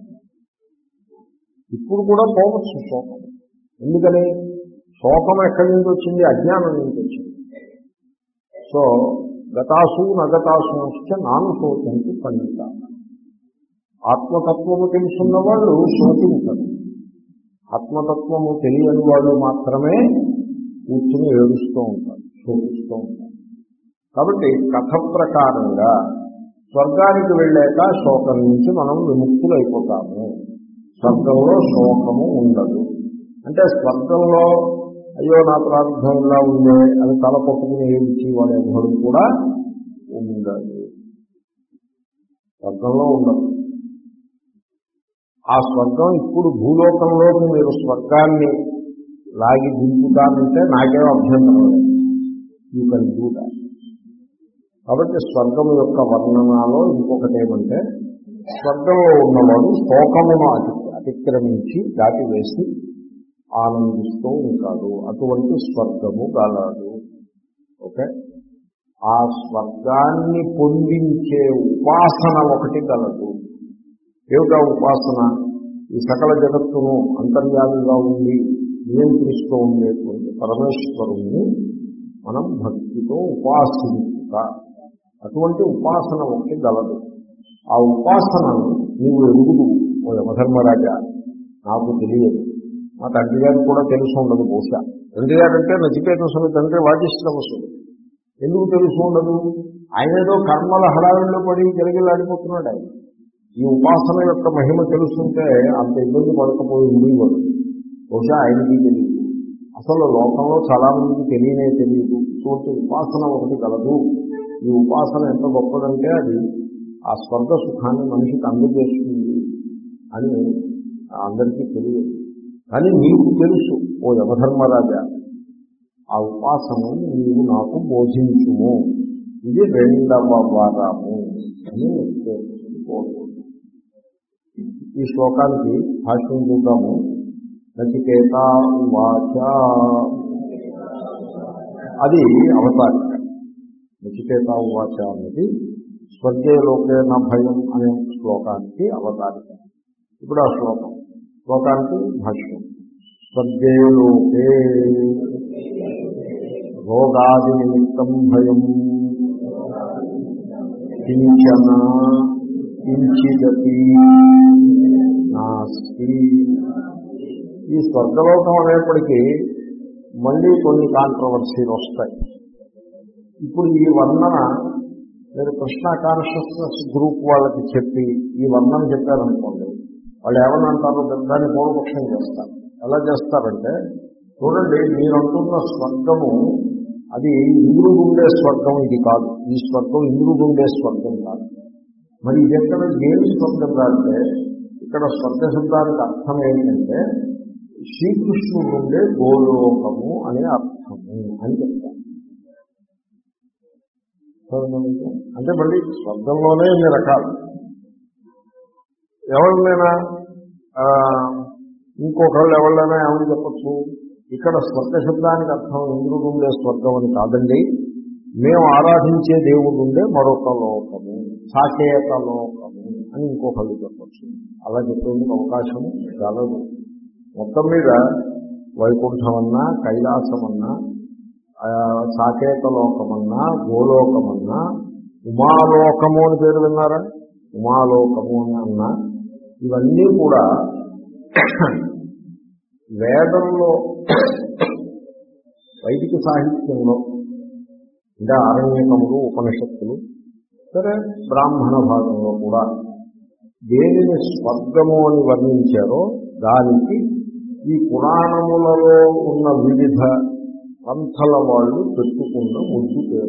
ఇప్పుడు కూడా పోవచ్చు శోకం. ఎందుకని? శోకం ఎక్కడి నుంచి వచ్చింది? అజ్ఞానం నుంచి వచ్చింది. సో గతాసు నగతాసుశ్చ నాను శోకంకి పండిత. ఆత్మతత్వము తెలుసున్న వాళ్ళు శోకించరు. ఆత్మతత్వము తెలియని వాళ్ళు మాత్రమే కూర్చుని ఏడుస్తూ ఉంటారు, శోకిస్తూ ఉంటారు. కాబట్టి కథ ప్రకారంగా స్వర్గానికి వెళ్ళాక శోకం నుంచి మనం విముక్తులైపోతాము. స్వర్గంలో శోకము ఉండదు. అంటే స్వర్గంలో అయ్యో నా ప్రారంభం ఇలా ఉందే అని తల పట్టుకుని ఏడ్చి వాడు ఎవరు కూడా ఉండదు. స్వర్గంలో ఉండదు. ఆ స్వర్గం ఇప్పుడు భూలోకంలోకి మీరు స్వర్గాన్ని లాగి దింపుతానంటే నాకేం అభ్యంతరం లేదు. You can do that. కాబట్టి స్వర్గం యొక్క వర్ణనలో ఇంకొకటి ఏమంటే, స్వర్గంలో ఉన్నవాడు శోకమును అతి అతిక్రమించి దాటివేసి ఆనందిస్తూ ఉంటాడు. అటువంటి స్వర్గము గలదు. ఓకే. ఆ స్వర్గాన్ని పొందించే ఉపాసన ఒకటి గలదు. ఏమిటా ఉపాసన? ఈ సకల జగత్తును అంతర్యామిగా ఉండి నియంత్రిస్తూ ఉండేటువంటి పరమేశ్వరుణ్ణి మనం భక్తితో ఉపాసించుట. అటువంటి ఉపాసన ఒకటి గలదు. ఆ ఉపాసనను నీవు ఎరుగుదు. ఓ యమధర్మరాజా, నాకు తెలియదు, మా తండ్రి గారికి కూడా తెలిసి ఉండదు. బహుశా తండ్రి గారు అంటే నచికేతసుని తండ్రి వాజిష్ఠవసుడు. ఎందుకు తెలిసి ఉండదు? ఆయన ఏదో కర్మల హడావిడిలో పడి గిలగిలాడిపోతున్నాడు. ఆయన ఈ ఉపాసన యొక్క మహిమ తెలుసుంటే అంత ఇబ్బంది పడకపోయి ఉండేవాడు. బహుశా ఆయనకి తెలియదు. అసలు లోకంలో చాలా మందికి తెలియనే తెలియదు. ఇటువంటి ఉపాసన ఒకటి కలదు. ఈ ఉపాసన ఎంత గొప్పదంటే అది ఆ స్వర్గ సుఖాన్ని మనిషికి అందజేస్తుంది అని అందరికీ తెలియదు. కానీ నీకు తెలుసు, ఓ యమధర్మరాజా, ఆ ఉపాసనను నీవు నాకు బోధించుము, ఇది రెండవ వరము అని కోరుతుంది. ఈ శ్లోకానికి భాష్యం చూద్దాము. నచికేత ఉవాచ, అది అవతారిక. నచికేత ఉవాచ అనేది స్వర్గే లోకే న భయం అనే శ్లోకానికి అవతారిక. ఇప్పుడు ఆ శ్లోకం శ్లోకానికి భాష్యం. స్వర్గే లోకే రోగాది నిమిత్తం భయం కించన కించిదపి నాస్తి. ఈ స్వర్గలోకం అనేప్పటికీ మళ్ళీ కొన్ని కాంట్రవర్సీలు వస్తాయి. ఇప్పుడు ఈ వర్ణన మీరు కృష్ణ కాన్షియస్నెస్ గ్రూప్ వాళ్ళకి చెప్పి ఈ వర్ణన చెప్పారనుకోండి, వాళ్ళు ఏమనంటారు, దాన్ని పూర్వపక్షం చేస్తారు. ఎలా చేస్తారంటే, చూడండి మీరంటున్న స్వర్గము అది ఇంద్రుడుండే స్వర్గం ఇది కాదు, ఈ స్వర్గం ఇంద్రుడుండే స్వర్గం కాదు. మరి ఇది ఎక్కడ ఏమి స్వర్గం అంటే, ఇక్కడ స్వర్గ శబ్దానికి అర్థం ఏంటంటే శ్రీకృష్ణుడు ఉండే గోలోకము అనే అర్థము అని చెప్తారు. అంటే మళ్ళీ స్వర్గంలోనే ఇన్ని రకాలు. ఎవరినైనా ఇంకొకళ్ళు ఎవరినైనా ఏమని చెప్పచ్చు, ఇక్కడ స్వర్గ శబ్దానికి అర్థం ఇంద్రుడు ఉండే స్వర్గం అని కాదండి, మేము ఆరాధించే దేవుడు ఉండే మరొక లోకము, సాకేత లోకము అని ఇంకొకళ్ళు చెప్పచ్చు. అలా చెప్పేందుకు అవకాశము కలదు. మొత్తం మీద వైకుంఠమన్నా, కైలాసమన్నా, సాకేత లోకమన్నా, గోలోకమన్నా, ఉమాలోకము అని పేరు విన్నారా, ఉమాలోకము అని అన్నా, ఇవన్నీ కూడా వేదంలో వైదిక సాహిత్యంలో అంటే ఆరణ్యకములు, ఉపనిషత్తులు, సరే బ్రాహ్మణ భాగంలో కూడా దేనిని స్వర్గము అని వర్ణించారో దానికి ఈ పురాణములలో ఉన్న వివిధ పంథల వాళ్ళు పెట్టుకున్న ముద్దు పేరు.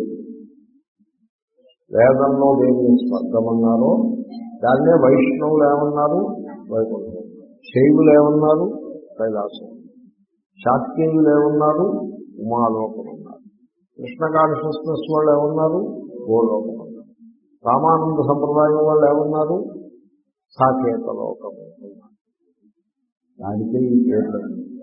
వేదంలో దేనిని స్వర్గమన్నారో దాన్నే వైష్ణవులు ఏమన్నారు, వైకుంఠం. శైవులు ఏమన్నారు, కైలాసం. శాక్తీయులు ఏమన్నారు, ఉమాలోకం అన్నారు. కృష్ణ కాన్షియస్నెస్ వాళ్ళు ఏమన్నారు, గోలోకం అన్నారు. రామానంద సంప్రదాయం వాళ్ళు ఏమన్నారు, సాకేత లోకం అన్నారు. దానికే ఈ పేరు.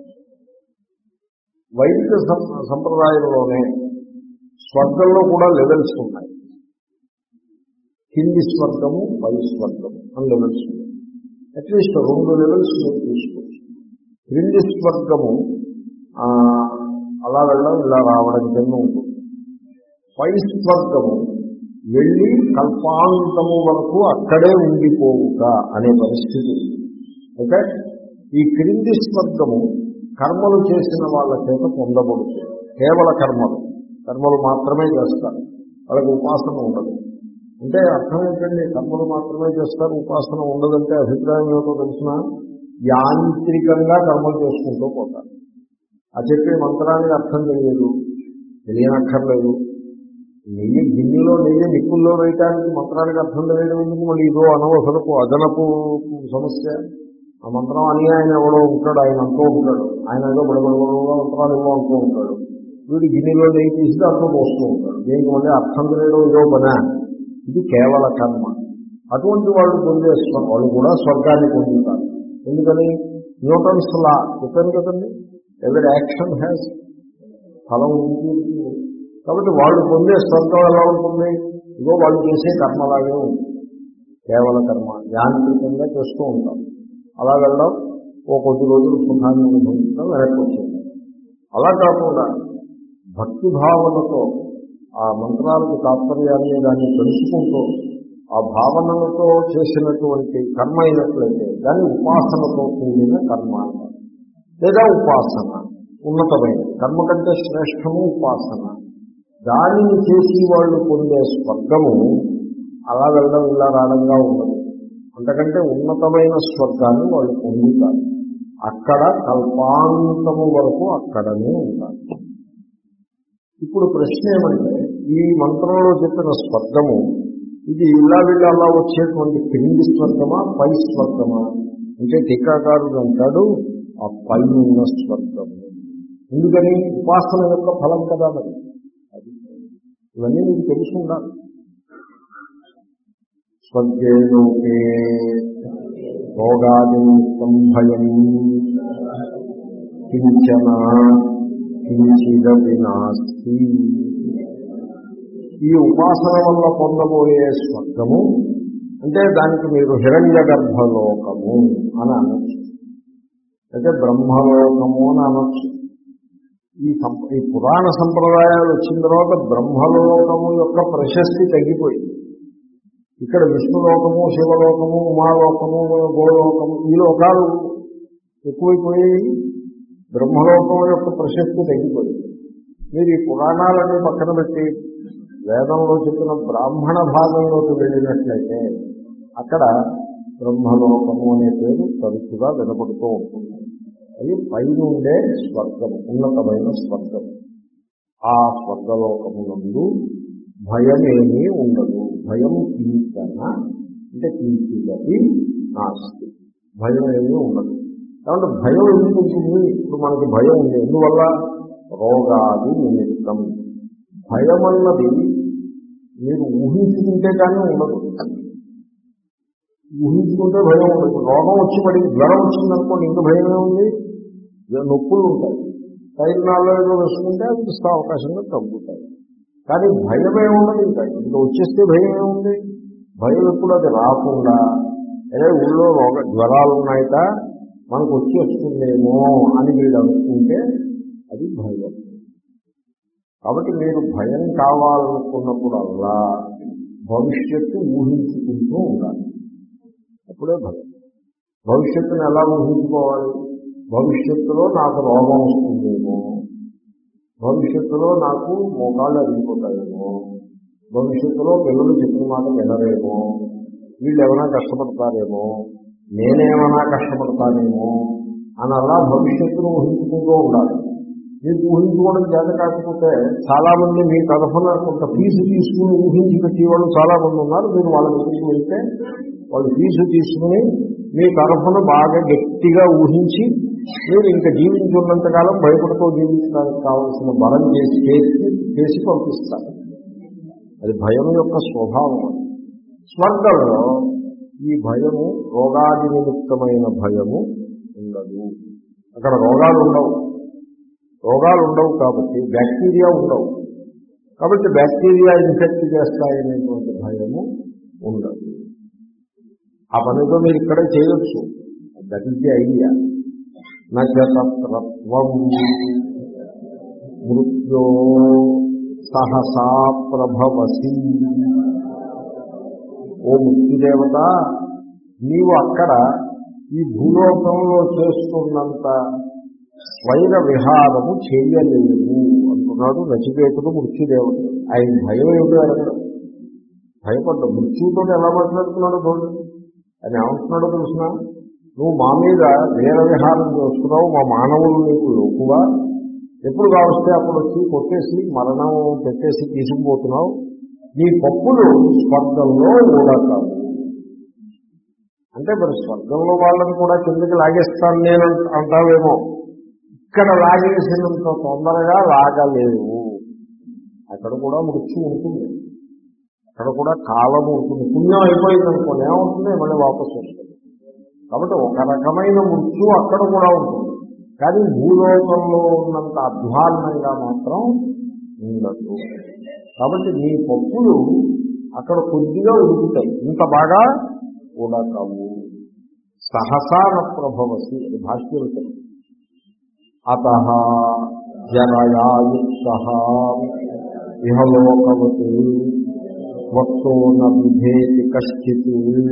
వైదిక సంప్రదాయంలోనే స్వర్గంలో కూడా లెవెల్స్ ఉన్నాయి. కింది స్వర్గము, పై స్వర్గము అని లెవెల్స్ ఉన్నాయి. అట్లీస్ట్ రెండు లెవెల్స్ మీరు తీసుకోవచ్చు. క్రింది స్వర్గము అలా వెళ్ళడం ఇలా రావడం కింద ఉంటుంది. పై స్వర్గము వెళ్ళి కల్పాంతము వరకు అక్కడే ఉండిపోవుట అనే పరిస్థితి. ఓకే, ఈ క్రింది స్వర్గము కర్మలు చేసిన వాళ్ళ చేత పొందబడుతుంది. కేవల కర్మలు కర్మలు మాత్రమే చేస్తారు, వాళ్ళకి ఉపాసన ఉండదు. అంటే అర్థం ఏంటండి, కర్మలు మాత్రమే చేస్తారు, ఉపాసన ఉండదంటే అభిప్రాయం ఏమిటో తెలిసిన, యాంత్రికంగా కర్మలు చేసుకుంటూ పోతారు. ఆ చెప్పే మంత్రానికి అర్థం తెలియదు, తెలియనక్కర్లేదు. నెయ్యి గిన్నెలో నెయ్యి నిప్పుల్లో వేయటానికి మంత్రానికి అర్థం తెలియడం ఎందుకు? మళ్ళీ ఇదో అనవసరపు అదనపు సమస్య. ఆ మంత్రం అని ఆయన ఎవడో ఉంటాడు, ఆయన అంటూ ఉంటాడు, ఆయన ఏదో బడబడబడుగా మంత్రాలు ఏమో అంటూ ఉంటాడు. వీడు గిన్నెలో నెయ్యి తీసి దాంట్లో పోస్తూ ఉంటాడు. దీనికి మళ్ళీ అర్థం తెలియడం ఇదో పనా? ఇది కేవల కర్మ. అటువంటి వాళ్ళు పొందే వాళ్ళు కూడా స్వర్గాన్ని పొందుతారు. ఎందుకని? న్యూటన్స్ లా చెప్పాను కదండి, ఎవరి యాక్షన్ హ్యాస్ ఫలం ఉంటుంది. కాబట్టి వాళ్ళు పొందే స్వర్గం ఎలా ఉంటుంది? ఇగో వాళ్ళు చేసే కర్మలాగే ఉంటుంది, కేవల కర్మ, యాంత్రికంగా చేస్తూ ఉంటారు. అలా వెళ్ళడం ఓ కొద్ది రోజులు సుఖాన్ని అనుభవించడం వెనక్కి వచ్చింది. అలా కాకుండా భక్తి భావనతో ఆ మంత్రాలకు తాత్పర్యాన్ని దాన్ని తెలుసుకుంటూ ఆ భావనలతో చేసినటువంటి కర్మ అయినట్లయితే దాన్ని ఉపాసనతో కూడిన కర్మ అంటారు. లేదా ఉపాసన ఉన్నతమైన కర్మ కంటే శ్రేష్టము ఉపాసన. దానిని చేసి వాళ్ళు పొందే స్వర్గము అలా వెళ్ళడం ఇలా రావడంగా ఉండదు, అంతకంటే ఉన్నతమైన స్వర్గాన్ని వాళ్ళు పొందుతారు. అక్కడ కల్పాంతము వరకు అక్కడనే ఉంటారు. ఇప్పుడు ప్రశ్న ఏమంటే, ఈ మంత్రంలో చెప్పిన స్వర్గము ఇది ఇలా వీళ్ళు అలా వచ్చేటువంటి క్రింది స్వర్గమా, పై స్వర్గమా అంటే టీకాకారుడు అంటాడు ఆ పై ఉన్న స్వర్గము. ఎందుకని ఉపాసన యొక్క ఫలం కదా మరి. అది ఇవన్నీ మీకు తెలిసి ఉండాలి. స్వర్గేలోకే రోగాదినిమిత్తం భయం కించన కించిదపి నాస్తి. ఈ ఉపాసన వల్ల పొందబోయే స్వర్గము అంటే దానికి మీరు హిరణ్య గర్భలోకము అని అనొచ్చు, అంటే బ్రహ్మలోకము అని అనొచ్చు. ఈ ఈ పురాణ సంప్రదాయాలు వచ్చిన తర్వాత బ్రహ్మలోకము యొక్క ప్రశస్తి తగ్గిపోయింది. ఇక్కడ విష్ణులోకము, శివలోకము, ఉమాలోకము, గోలోకము ఈ లోకాలు ఎక్కువైపోయి బ్రహ్మలోకం యొక్క ప్రశస్తి తగ్గిపోయింది. మీరు ఈ పురాణాలన్నీ పక్కన పెట్టి వేదంలో చెప్పిన బ్రాహ్మణ భాగంలోకి వెళ్ళినట్లయితే అక్కడ బ్రహ్మలోకము అనే పేరు తరచుగా వినపడుతూ ఉంటుంది. అది పైనుండే స్వర్గం, ఉన్నతమైన స్వర్గం. ఆ స్వర్గలోకమునందు భయమేమీ ఉండదు. భయం కించన అంటే కించిదపి నాస్తి, భయం ఏమీ ఉండదు. కాబట్టి భయం ఎందుకు ఉంటుంది? ఇప్పుడు మనకి భయం ఉంది, ఎందువల్ల? రోగాది నిమిత్తం. భయం అన్నది మీరు ఊహించుకుంటే కానీ ఉండదు. ఊహించుకుంటే భయం ఉండదు. రోగం వచ్చి పడి జ్వరం వచ్చిందనుకోండి, ఇంకా భయమే ఉంది, నొప్పులు ఉంటాయి. తైనాల్లో ఏదో వేసుకుంటే అది ఇస్తే అవకాశంగా తగ్గుతాయి. కానీ భయమే ఉండదు. ఇంకా ఇంకా వచ్చేస్తే భయమే ఉంది. భయం ఎప్పుడు అది రాకుండా అదే ఊళ్ళో రోగ జ్వరాలు ఉన్నాయట మనకు వచ్చి వస్తుందేమో అని మీరు అనుకుంటే అది భయం. కాబట్టి మీరు భయం కావాలనుకున్నప్పుడల్లా భవిష్యత్తు ఊహించుకుంటూ ఉండాలి. అప్పుడే భయం. భవిష్యత్తును ఎలా ఊహించుకోవాలి? భవిష్యత్తులో నాకు రోగం వస్తుందేమో, భవిష్యత్తులో నాకు మోకాళ్ళు అరిగిపోతాయేమో, భవిష్యత్తులో పిల్లలు చెప్పిన మాట వినరేమో, వీళ్ళు ఏమైనా కష్టపడతారేమో, నేనేమైనా కష్టపడతానేమో అని అలా భవిష్యత్తును ఊహించుకుంటూ ఉండాలి. మీకు ఊహించుకోవడం చేత కాకపోతే చాలామంది మీ తరఫున కొంత ఫీజు తీసుకుని ఊహించి పెట్టేవాళ్ళు చాలామంది ఉన్నారు. మీరు వాళ్ళ దగ్గరికి వెళ్తే వాళ్ళు ఫీజు తీసుకుని మీ తరఫున బాగా గట్టిగా ఊహించి మీరు ఇంకా జీవించున్నంతకాలం భయపడుతూ జీవించడానికి కావాల్సిన బలం చేసి చేసి చేసి పంపిస్తారు. అది భయం యొక్క స్వభావం. స్వర్గంలో ఈ భయము రోగాది నిమిత్తమైన భయము ఉండదు. అక్కడ రోగాలు ఉండవు. రోగాలు ఉండవు కాబట్టి బ్యాక్టీరియా ఉండవు. కాబట్టి బ్యాక్టీరియా ఇన్ఫెక్ట్ చేస్తాయనేటువంటి భయము ఉండదు. ఆ పనితో మీరు ఇక్కడే చేయొచ్చు. That is the idea. నత్వం మృత్యో సహసా ప్రభవసి. ఓ మృత్యుదేవత, నీవు అక్కడ ఈ భూలోకంలో చేస్తున్నంత స్వైర విహారము చేయలేవు అంటున్నాడు నచికేతుడు మృత్యుదేవత. ఆయన భయం ఏమిటో అడగడం, భయపడ్డ మృత్యుతో ఎలా మాట్లాడుతున్నాడు చూడండి. ఆయన ఏమంటున్నాడో తెలుసిన, నువ్వు మా మీద వీర విహారం చేస్తున్నావు, మా మానవులు నీకు లోకువా, ఎప్పుడు కావస్తే అప్పుడు వచ్చి కొట్టేసి మరణం పెట్టేసి తీసుకుపోతున్నావు. నీ పప్పులు స్వర్గంలో ఊడతావు. అంటే మరి స్వర్గంలో వాళ్ళని కూడా కిందకి లాగేస్తాను నేను అంటావేమో. ఇక్కడ లాగేసినంత తొందరగా లాగలేవు. అక్కడ కూడా మృత్యు ఉంటుంది, అక్కడ కూడా కాలం ఉంటుంది. పుణ్యం అయిపోయింది అనుకోండి, ఏమవుతుంది, మళ్ళీ వాపసు వస్తుంది. కాబట్టి ఒక రకమైన మృత్యు అక్కడ కూడా ఉంటుంది. కానీ భూలోకంలో ఉన్నంత అధ్వాన్నంగా మాత్రం ఉండదు. కాబట్టి నీ పప్పులు అక్కడ కొద్దిగా ఉడుకుతాయి, ఇంత బాగా ఉడకవు. సహసాన ప్రభవసి అది భాష్యం. అత జరయాయుక్త ఇహలోకవతి స్వత్తో న విధేతి కశ్చిత్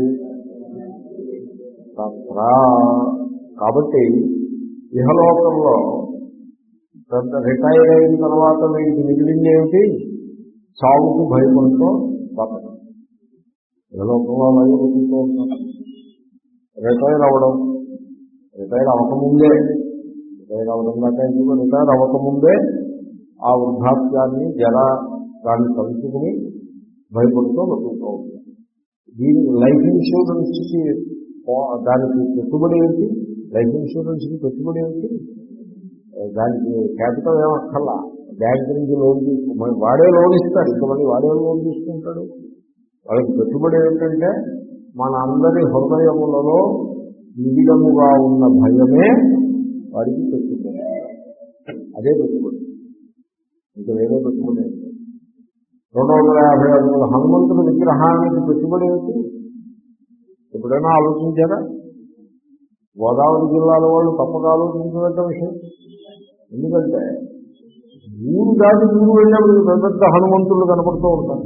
తత్ర. కాబట్టి ఇహలోకంలో పెద్ద రిటైర్ అయిన తర్వాత వీడికి మిగిలింది ఏమిటి? చావుకు భయపడుతూ బతకడం. ఇహలోకంలో అలాగే బతుకుతూ ఉంటాం. రిటైర్ అవ్వడం, రిటైర్ అవ్వకముందే రిటైర్ అవ్వడం దాకా ఎందుకు, రిటైర్ అవ్వకముందే ఆ వృద్ధాప్యాన్ని జర దాన్ని తలుచుకుని భయపడుతూ బతుకుతూ ఉంటాం. దీనికి లైఫ్ ఇన్సూరెన్స్కి దానికి పెట్టుబడి ఏమిటి? లైఫ్ ఇన్సూరెన్స్కి పెట్టుబడి ఏమిటి? దానికి క్యాపిటల్ ఏమక్కర్లా, బ్యాంక్ నుంచి లోన్ తీసుకు వాడే లోన్ ఇస్తాడు, ఇంకా మళ్ళీ వాడే లోన్ తీసుకుంటాడు. వాళ్ళకి పెట్టుబడి ఏమిటంటే మన అందరి హృదయములలో నిబిడముగా ఉన్న భయమే వాడికి పెట్టుబడి. అదే పెట్టుబడి, ఇంకా వేరే పెట్టుబడి. రెండు వందల యాభై అడుగుల హనుమంతుడి విగ్రహానికి పెట్టుబడి ఏమిటి? ఎప్పుడైనా ఆలోచించారా? గోదావరి జిల్లాల వాళ్ళు తప్పక ఆలోచించినట్టు విషయం. ఎందుకంటే ఊరు దాటి ఊరు వెళ్ళినప్పుడు పెద్ద పెద్ద హనుమంతులు కనపడుతూ ఉంటారు.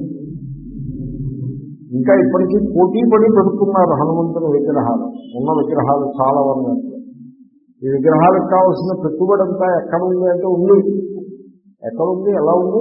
ఇంకా ఇప్పటికీ పోటీ పడి పెడుతున్నారు హనుమంతుని విగ్రహాలు. ఉన్న విగ్రహాలు చాలా ఉన్నాయి. ఈ విగ్రహాలకు కావాల్సిన పెట్టుబడి అంతా ఎక్కడ ఉంది అంటే ఉంది. ఎక్కడుంది, ఎలా ఉంది?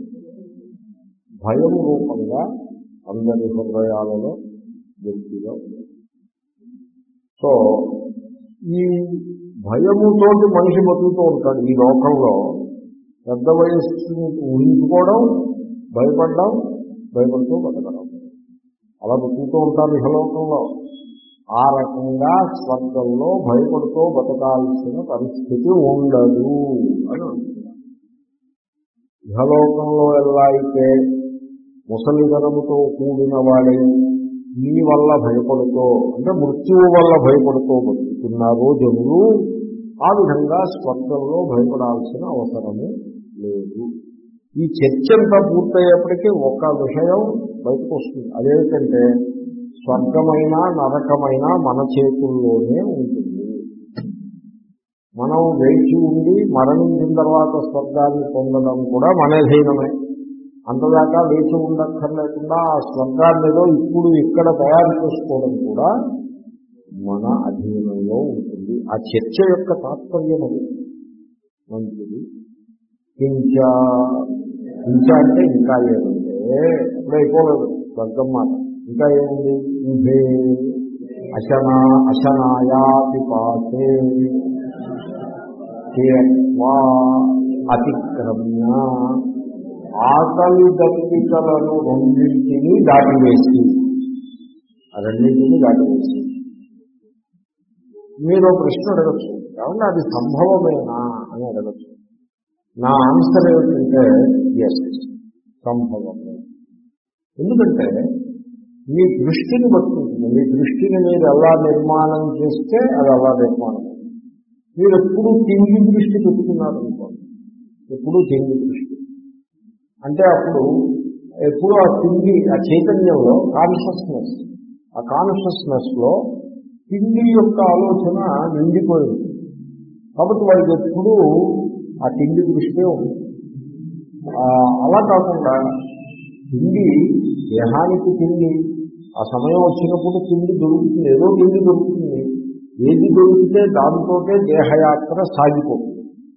భయం రూపంగా అందరి హృదయాలలో వ్యక్తిగా ఉంది. సో ఈ భయముతోటి మనిషి బతుకుతూ ఉంటాడు ఈ లోకంలో. పెద్ద వయస్సుని ఊహించుకోవడం, భయపడడం, భయపడుతూ బతకడం, అలా బతుకుతూ ఉంటారు ఇహలోకంలో. ఆ రకంగా స్వర్గంలో భయపడుతూ బతకాల్సిన పరిస్థితి ఉండదు అని అంటున్నారు. ఇహలోకంలో ఎలా అయితే ముసలితనముతో కూడిన వాడై నీ వల్ల భయపడుతూ, అంటే మృత్యువు వల్ల భయపడుతూ బతుకుతున్నారో జనులు, ఆ విధంగా స్వర్గంలో భయపడాల్సిన అవసరము లేదు. ఈ చర్చ అంతా పూర్తయ్యేప్పటికీ ఒక విషయం బయటకు వస్తుంది. అదేంటంటే స్వర్గమైన నరకమైన మన చేతుల్లోనే ఉంటుంది. మనం వేచి ఉండి మరణించిన తర్వాత స్వర్గాన్ని పొందడం కూడా మన అధీనమే. అంతదాకా వేచి ఉండక్కర్లేకుండా ఆ స్వర్గాన్ని ఏదో ఇప్పుడు ఇక్కడ తయారు చేసుకోవడం కూడా మన అధీనంలో ఉంటుంది. ఆ చర్చ యొక్క తాత్పర్యం అది. మంచిది. కించా కించ అంటే ఇంకా ఏమంటే ఎప్పుడు అయిపోలేదు స్వర్గం మాట. ఇంకా ఏముంది? ఉభే అశనా అశనాయాతి పాతే అతిక్రమ్య, ఆకలి దప్పికలను రెండింటినీ దాటివేసి, ఆ రెండింటినీ దాటివేసి. మీరు ప్రశ్న అడగచ్చు, కాబట్టి అది సంభవమేనా అని అడగచ్చు. నా ఆన్సర్ ఏమిటంటే ఎస్, సంభవమే. ఎందుకంటే మీ దృష్టిని బట్టుకుంటుంది. మీ దృష్టిని మీరు ఎలా నిర్మాణం చేస్తే అది అలా నిర్మాణం. మీరు ఎప్పుడూ తిండి దృష్టి పెట్టుకున్నారు అనుకోండి, ఎప్పుడూ తిండి దృష్టి అంటే అప్పుడు ఎప్పుడు ఆ తిండి, ఆ చైతన్యంలో కాన్షియస్నెస్, ఆ కాన్షియస్నెస్ లో తిండి యొక్క ఆలోచన నిండిపోయింది. కాబట్టి వాడికి ఎప్పుడూ ఆ తిండి దృష్టే ఉంది. అలా కాకుండా తిండి, దేహానికి తిండి, ఆ సమయం వచ్చినప్పుడు తిండి దొరుకుతుంది, ఏదో తిండి దొరుకుతుంది. ఏది దొరికితే దాంతోటే దేహయాత్ర సాగిపోతుంది.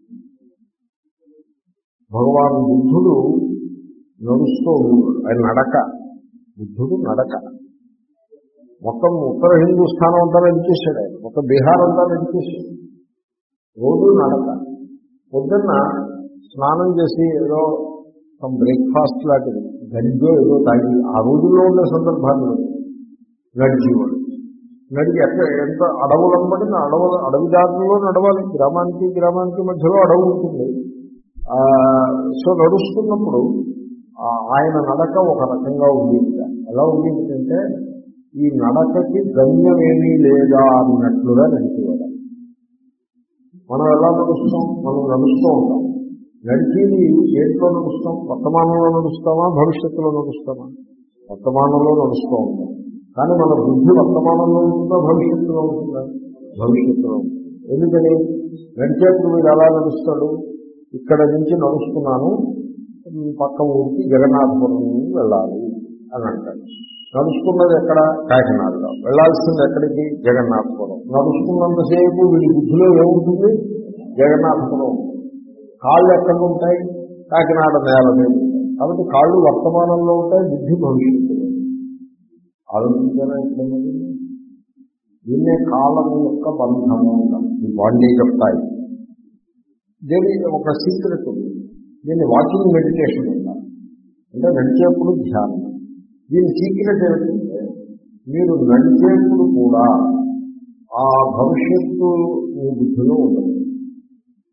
భగవాన్ బుద్ధుడు నడుస్తూ ఆయన నడక, బుద్ధుడు నడక మొత్తం ఉత్తర హిందూస్థానం అంతా నడిచేశాడు. ఆయన మొత్తం బీహార్ అంతా నడిచేశాడు. రోజు నడక. పొద్దున్న స్నానం చేసి ఏదో సమ్ బ్రేక్ఫాస్ట్ లాంటిది గడ్డో ఏదో తాగి ఆ రోజుల్లో ఉన్న సందర్భాన్ని నడిచేవాడు. నడిచి ఎక్కడ ఎంత అడవులంబడి అడవుల అడవి దారుల్లో నడవాలి. గ్రామానికి గ్రామానికి మధ్యలో అడవి ఉంటుంది. సో నడుస్తున్నప్పుడు ఆయన నడక ఒక రకంగా ఉండేది. ఎలా ఉండేది అంటే ఈ నడకకి గమ్యమేమీ లేదా అన్నట్లుగా నడిచేవాడు. మనం ఎలా నడుస్తాం? మనం నడుస్తూ ఉంటాం. నడిచేది ఏంట్లో నడుస్తాం? వర్తమానంలో నడుస్తామా, భవిష్యత్తులో నడుస్తామా? వర్తమానంలో నడుస్తూ ఉంటాం. కానీ మన బుద్ధి వర్తమానంలో ఉంటుందా, భవిష్యత్తులో ఉంటుందా? భవిష్యత్తులో ఉంటుంది. ఎందుకని? నడిచేప్పుడు మీరు ఎలా నడుస్తాడు? ఇక్కడ నుంచి నడుస్తున్నాను, పక్క ఊరికి జగన్నాథపురం వెళ్ళాలి అని అంటాడు. నడుస్తున్నది ఎక్కడ? కాకినాడలో. వెళ్లాల్సింది ఎక్కడికి? జగన్నాథపురం. నడుస్తున్నంతసేపు వీడి బుద్ధిలో ఏముంటుంది? జగన్నాథపురం. కాళ్ళు ఎక్కడ ఉంటాయి? కాకినాడ నేల మీద ఉంటాయి. కాబట్టి కాళ్ళు వర్తమానంలో ఉంటాయి, బుద్ధి భవిష్యత్తులో. ఆలోచించారా? ఎట్లన్నది దీన్నే కాలం యొక్క బంధము అంటారు. ఈ బాండేజ్ ఆఫ్ టైం. దీని ఒక సీక్రెట్ ఉంది. దీన్ని వాకింగ్ మెడిటేషన్ అంటారు. అంటే నడిచేప్పుడు ధ్యానం. దీని సీక్రెట్ ఏమిటంటే మీరు నడిచేప్పుడు కూడా ఆ భవిష్యత్తు మీ బుద్ధిలో ఉండదు.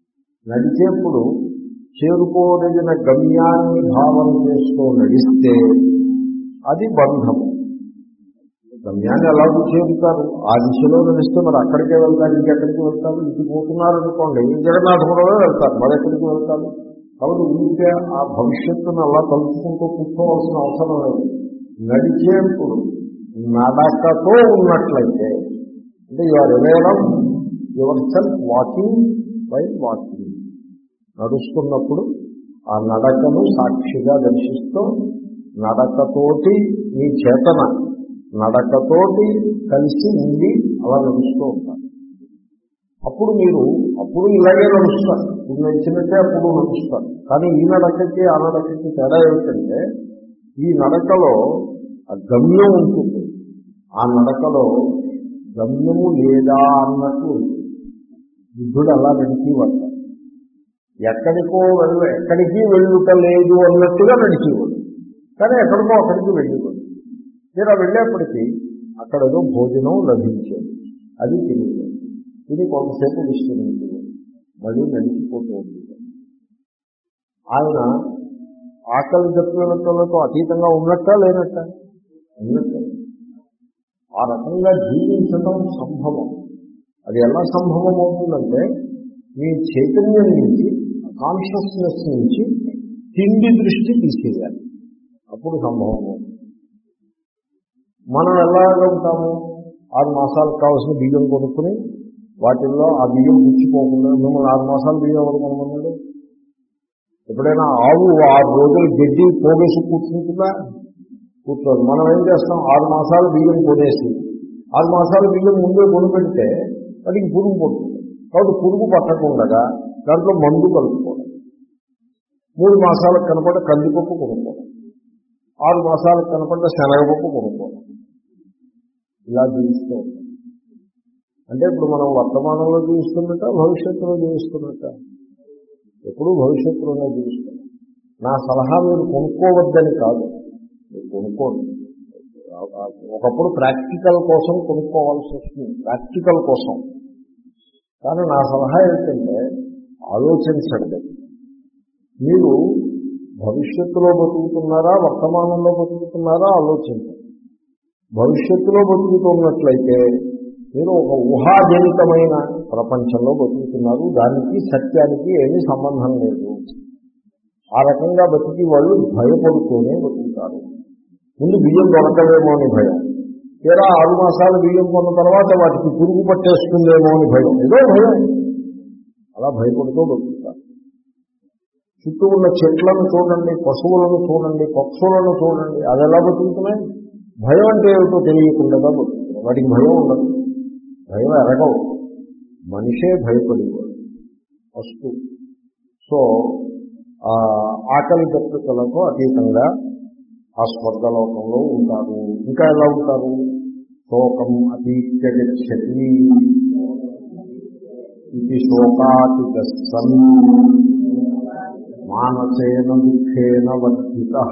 నడిచేప్పుడు చేరుకోదగిన గమ్యాన్ని భావన చేస్తూ నడిస్తే అది బంధము. గమ్యాన్ని ఎలాగూ చేరుతారు, ఆ దిశలో నడిస్తే మరి అక్కడికే వెళ్తారు, ఇంకెక్కడికి వెళ్తారు. ఇంటి పోతున్నారు అనుకోండి, జగన్నాథపురమే వెళ్తారు, మరి ఎక్కడికి వెళ్తారు. కాబట్టి ఉంటే ఆ భవిష్యత్తును అలా తలుచుకుంటూ కూర్చోవలసిన అవసరం లేదు. నడిచేప్పుడు నడకతో ఉన్నట్లయితే, అంటే you are aware of yourself walking by walking, నడుస్తున్నప్పుడు ఆ నడకను సాక్షిగా దర్శిస్తూ నడకతోటి మీ చేతన నడకతోటి కలిసి ఉండి అలా నడుస్తూ ఉంటారు. అప్పుడు మీరు అప్పుడు ఇలాగే నడుస్తారు, ఇప్పుడు నడిచినట్టే అప్పుడు నడుస్తారు. కానీ ఈ నడకకి ఆ నడకకి తేడా ఏమిటంటే, ఈ నడకలో ఆ గమ్యం ఉంటుంది, ఆ నడకలో గమ్యము లేదా అన్నట్టు బుద్ధుడు అలా నడిచేవాడు. ఎక్కడికో వెళ్ళు ఎక్కడికి వెళ్ళుట లేదు అన్నట్టుగా నడిచేవాడు, కానీ ఎక్కడికో అక్కడికి వెళ్ళేవాడు. ఇలా వెళ్ళేప్పటికీ అక్కడ ఏదో భోజనం లభించేది, అది తెలియదు. ఇది కొంతసేపు విశ్రమించేది, మళ్ళీ నడిచిపోతూ ఉంటుంది. ఆయన ఆకలి దప్పులతో అతీతంగా ఉన్నట్ట లేనట్ట ఉన్నట్ట. ఆ రకంగా జీవించడం సంభవం. అది ఎలా సంభవం అవుతుందంటే, మీ చైతన్యం నుంచి కాన్షియస్నెస్ నుంచి తిండి దృష్టి తీసేయాలి, అప్పుడు సంభవం అవుతుంది. మనం ఎలాగ ఉంటాము, ఆరు మాసాలకు కావాల్సిన బియ్యం కొనుక్కుని వాటిల్లో ఆ బియ్యం పుచ్చిపోకుండా, మిమ్మల్ని ఆరు మాసాలు బియ్యం ఎవరు కొనుక్కున్నాడు? ఎప్పుడైనా ఆవు ఆరు రోజులు గడ్డి పోగేసి కూర్చుంటుందా? కూర్చోదు. మనం ఏం చేస్తాం, ఆరు మాసాలు బియ్యం కొనేసి ఆరు మాసాలు బియ్యం ముందే కొనుపెడితే వాటికి పురుగు పడుతుంది. కాబట్టి పురుగు పట్టకుండా దాంట్లో మందు కలుపుకోవడం. మూడు మాసాలకు కనపడ్డ కందిపప్పు కొనుక్కోవడం, ఆరు మాసాలకు కనపడ్డ శనగపప్పు కొనుక్కోవడం, ఇలా జీవిస్తూ ఉంటాం. అంటే ఇప్పుడు మనం వర్తమానంలో జీవిస్తున్నట్ట, భవిష్యత్తులో జీవిస్తున్నట్ట? ఎప్పుడూ భవిష్యత్తులోనే జీవిస్తాం. నా సలహా మీరు కొనుక్కోవద్దని కాదు, మీరు కొనుక్కోండి. ఒకప్పుడు ప్రాక్టికల్ కోసం కొనుక్కోవాల్సి వస్తుంది, ప్రాక్టికల్ కోసం. కానీ నా సలహా ఏంటంటే, ఆలోచించండి. మీరు భవిష్యత్తులో బతుకుతున్నారా, వర్తమానంలో బతుకుతున్నారా ఆలోచించండి. భవిష్యత్తులో బతుకుతున్నట్లయితే మీరు ఒక ఊహాజనితమైన ప్రపంచంలో బతుకుతున్నారు, దానికి సత్యానికి ఏమీ సంబంధం లేదు. ఆ రకంగా బతికి వాళ్ళు భయపడుతూనే బతుకుతారు. ముందు బియ్యం దొరకలేమో అని భయం, తీరా ఆరు మాసాలు బియ్యం కొన్న తర్వాత వాటికి పురుగు పట్టేస్తుందేమో అని భయం, ఏదో భయం, అలా భయపడుతూ బతుకుతారు. చుట్టూ ఉన్న చెట్లను చూడండి, పశువులను చూడండి, పక్షులను చూడండి, అది ఎలా బతుకుతున్నాయి? భయం అంటే ఏమిటో తెలియకుండా బతుకుతున్నాయి. వాటికి భయం ఉండదు, భయం ఎరగవు, మనిషే భయపడేవాడు ఫస్ట్. సో ఆకలి దప్పులతో అతీతంగా ఆ స్వర్గలోకంలో ఉంటారు. ఇంకా ఎలా ఉంటారు? శోకం అతీత్య గచ్చతి ఇది శోకాతిగస్సన్ మానసేన దుఃఖేన వర్ధితః.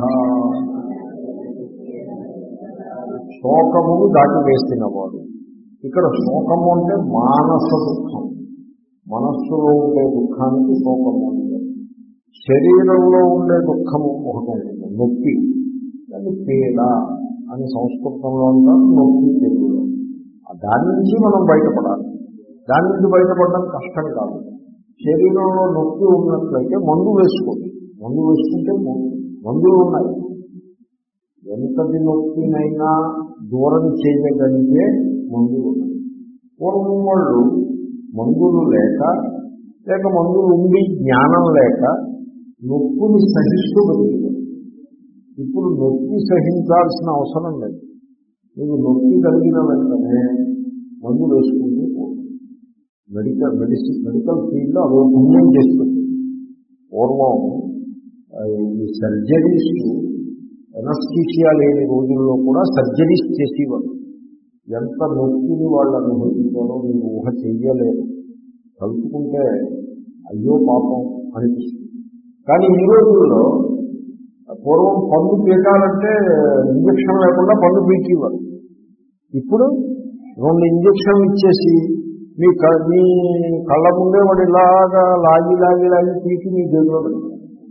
శోకమును దాటివేసినవాడు. ఇక్కడ శోకము అంటే మానస దుఃఖం, మనస్సులో ఉండే దుఃఖానికి శోకము అంటే. శరీరంలో ఉండే దుఃఖము ఒకటి ఉంటుంది, నొప్పి, దాన్ని పీడ అని సంస్కృతంలో ఉంటారు, నొప్పి తెలుగులో. దాని నుంచి మనం బయటపడాలి. దాని నుంచి బయటపడడం కష్టం కాదు. శరీరంలో నొప్పి ఉన్నట్లయితే మందు వేసుకోండి, మందు వేసుకుంటే మందులు ఉన్నాయి. ఎంతటి నొప్పినైనా దూరం చేయగలిగే మందులు ఉన్నాయి. పూర్వం వాళ్ళు మందులు లేక లేక మందులు ఉండి జ్ఞానం లేక నొప్పిని సహిస్తూ బతికేవారు. ఇప్పుడు నొప్పి సహించాల్సిన అవసరం లేదు. మీకు నొప్పి కలిగిన వెంటనే మందు వేసుకుంటూ పోతుంది. మెడికల్ మెడిసిన్ మెడికల్ ఫీల్డ్లో అదో పుణ్యం చేస్తుంది. పూర్వం ఈ సర్జరీస్, ఎనస్థీషియా లేని రోజుల్లో కూడా సర్జరీస్ చేసేవారు. ఎంత నొప్పిని వాళ్ళు అనుభవించారో మీరు ఊహ చెయ్యలేదు. కలుపుకుంటే అయ్యో పాపం అనిపిస్తుంది. కానీ ఈ రోజుల్లో పూర్వం పన్ను పీకాలంటే ఇంజక్షన్ లేకుండా పన్ను పీకేవారు. ఇప్పుడు రెండు ఇంజక్షన్లు ఇచ్చేసి మీ క మీ కళ్ళ ముందే వాడు ఇలాగా లాగి లాగి లాగి తీసి మీ జైల్లో పెడతాడు.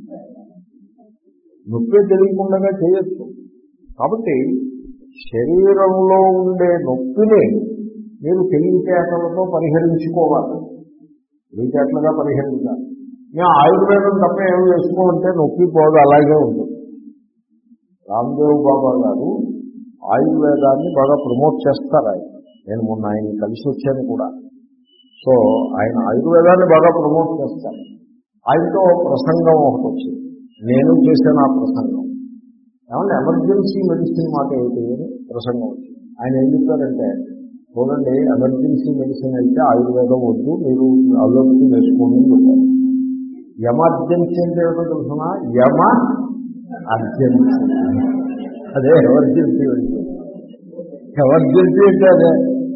నొప్పే తెలియకుండా చేయొచ్చు. కాబట్టి శరీరంలో ఉండే నొప్పిని మీరు తెలివితేటలతో పరిహరించుకోవాలి, తెలివితేటలుగా పరిహరించాలి. మేము ఆయుర్వేదం తప్ప ఏమి వేసుకోమంటే నొప్పి పోదు, అలాగే ఉంటుంది. రామ్దేవ్ బాబా గారు ఆయుర్వేదాన్ని బాగా ప్రమోట్ చేస్తారు. ఆయన నేను మొన్న ఆయన కలిసి వచ్చాను కూడా. సో ఆయన ఆయుర్వేదాన్ని బాగా ప్రమోట్ చేస్తారు. ఆయనతో ప్రసంగం ఒకటి వచ్చింది, నేను చేశాను ఆ ప్రసంగం. ఏమన్నా ఎమర్జెన్సీ మెడిసిన్ మాట ఏమిటి అని ప్రసంగం వచ్చింది. ఆయన ఏం చెప్పారంటే, చూడండి ఎమర్జెన్సీ మెడిసిన్ అయితే ఆయుర్వేదం వద్దు, మీరు అల్లోకి వేసుకోండి అని చెప్పారు. ఎమర్జెన్సీ అంటే ఏమిటో తెలుసునా, యమ అర్జెన్సీ, అదే ఎమర్జెన్సీ మెడిసిన్. ఎమర్జెన్సీ అంటే అదే.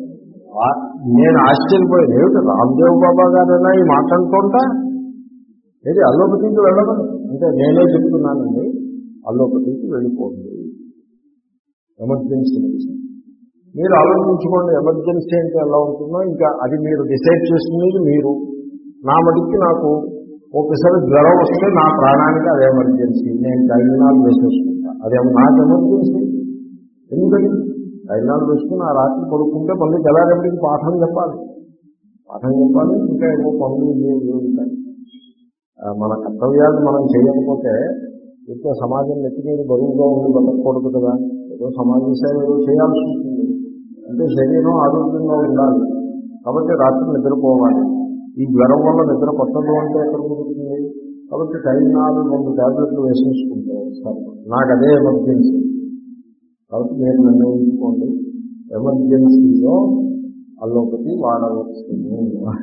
నేను ఆశ్చర్యపోయాను, ఏమిటి రామ్దేవ్ బాబా గారైనా ఈ మాట అంటుంటా, ఏది అల్లోపతికి వెళ్ళమని అంటే నేనే చెప్తున్నానండి, అల్లోపతికి వెళ్ళిపోండి, ఎమర్జెన్సీ మెడిసిన్. మీరు ఆలోచించుకోండి ఎమర్జెన్సీ అంటే ఎలా ఉంటుందో. ఇంకా అది మీరు డిసైడ్ చేసుకునేది మీరు. నా మటుకి నాకు ఒకసారి జ్వరం వస్తే నా ప్రాణానికి అది ఎమర్జెన్సీ, నేను డైనాలు వేసేసుకుంటా, అదేమో నాకు ఎమర్జెన్సీ. ఎందుకని డైనాలు వేసుకుని ఆ రాత్రి పడుకుంటే మళ్ళీ తెల్లారెప్పటికి పాఠం చెప్పాలి, పాఠం చెప్పాలి, ఇంకా ఏమో పనులు ఉంటాయి. మన కర్తవ్యాన్ని మనం చేయకపోతే ఇంకా సమాజం నెత్తిమీద బరువుగా ఉండి బతకూడదు కదా. ఏదో సమాజ సేవ ఏదో చేయాల్సి ఉంటుంది. అంటే శరీరం ఆరోగ్యంగా ఉండాలి. కాబట్టి రాత్రి నిద్రపోవాలి. ఈ జ్వరం వల్ల నిద్ర పట్టదు అంటే ఎక్కడ కుదురుతుంది. కాబట్టి టైం నాలుగు రెండు ట్యాబ్లెట్లు వేసేసుకుంటే సార్ నాకు అదే ఎమర్జెన్సీ. కాబట్టి మీరు నిర్ణయించుకోండి, ఎమర్జెన్సీలో అల్లొకటి వాడవచ్చును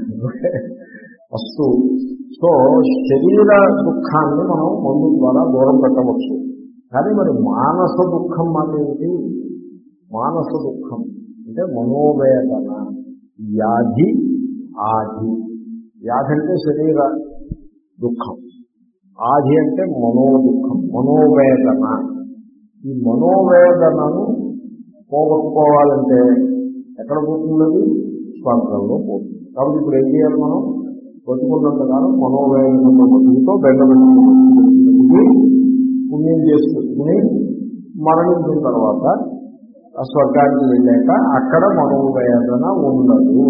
వస్తు. సో శరీర దుఃఖాన్ని మనం మందు ద్వారా దూరం పెట్టవచ్చు. కానీ మరి మానస దుఃఖం మాట ఏమిటి? మానస దుఃఖం అంటే మనోవేదన, వ్యాధి, ఆది. వ్యాధి అంటే శరీర దుఃఖం, ఆది అంటే మనో దుఃఖం, మనోవేదన. ఈ మనోవేదనను పోగొట్టుకోవాలంటే ఎక్కడ పోతున్నది? స్వర్గంలో పోతుంది. కాబట్టి ఇప్పుడు ఏం చేయాలి? మనం బతుకున్నంతకాలం మనోవేదనతో బతుకుతో బెంగపెట్టుకుని పుణ్యం చేసి పెట్టుకుని మరణించిన తర్వాత ఆ స్వర్గానికి వెళ్ళాక అక్కడ మనోవేదన ఉండదు.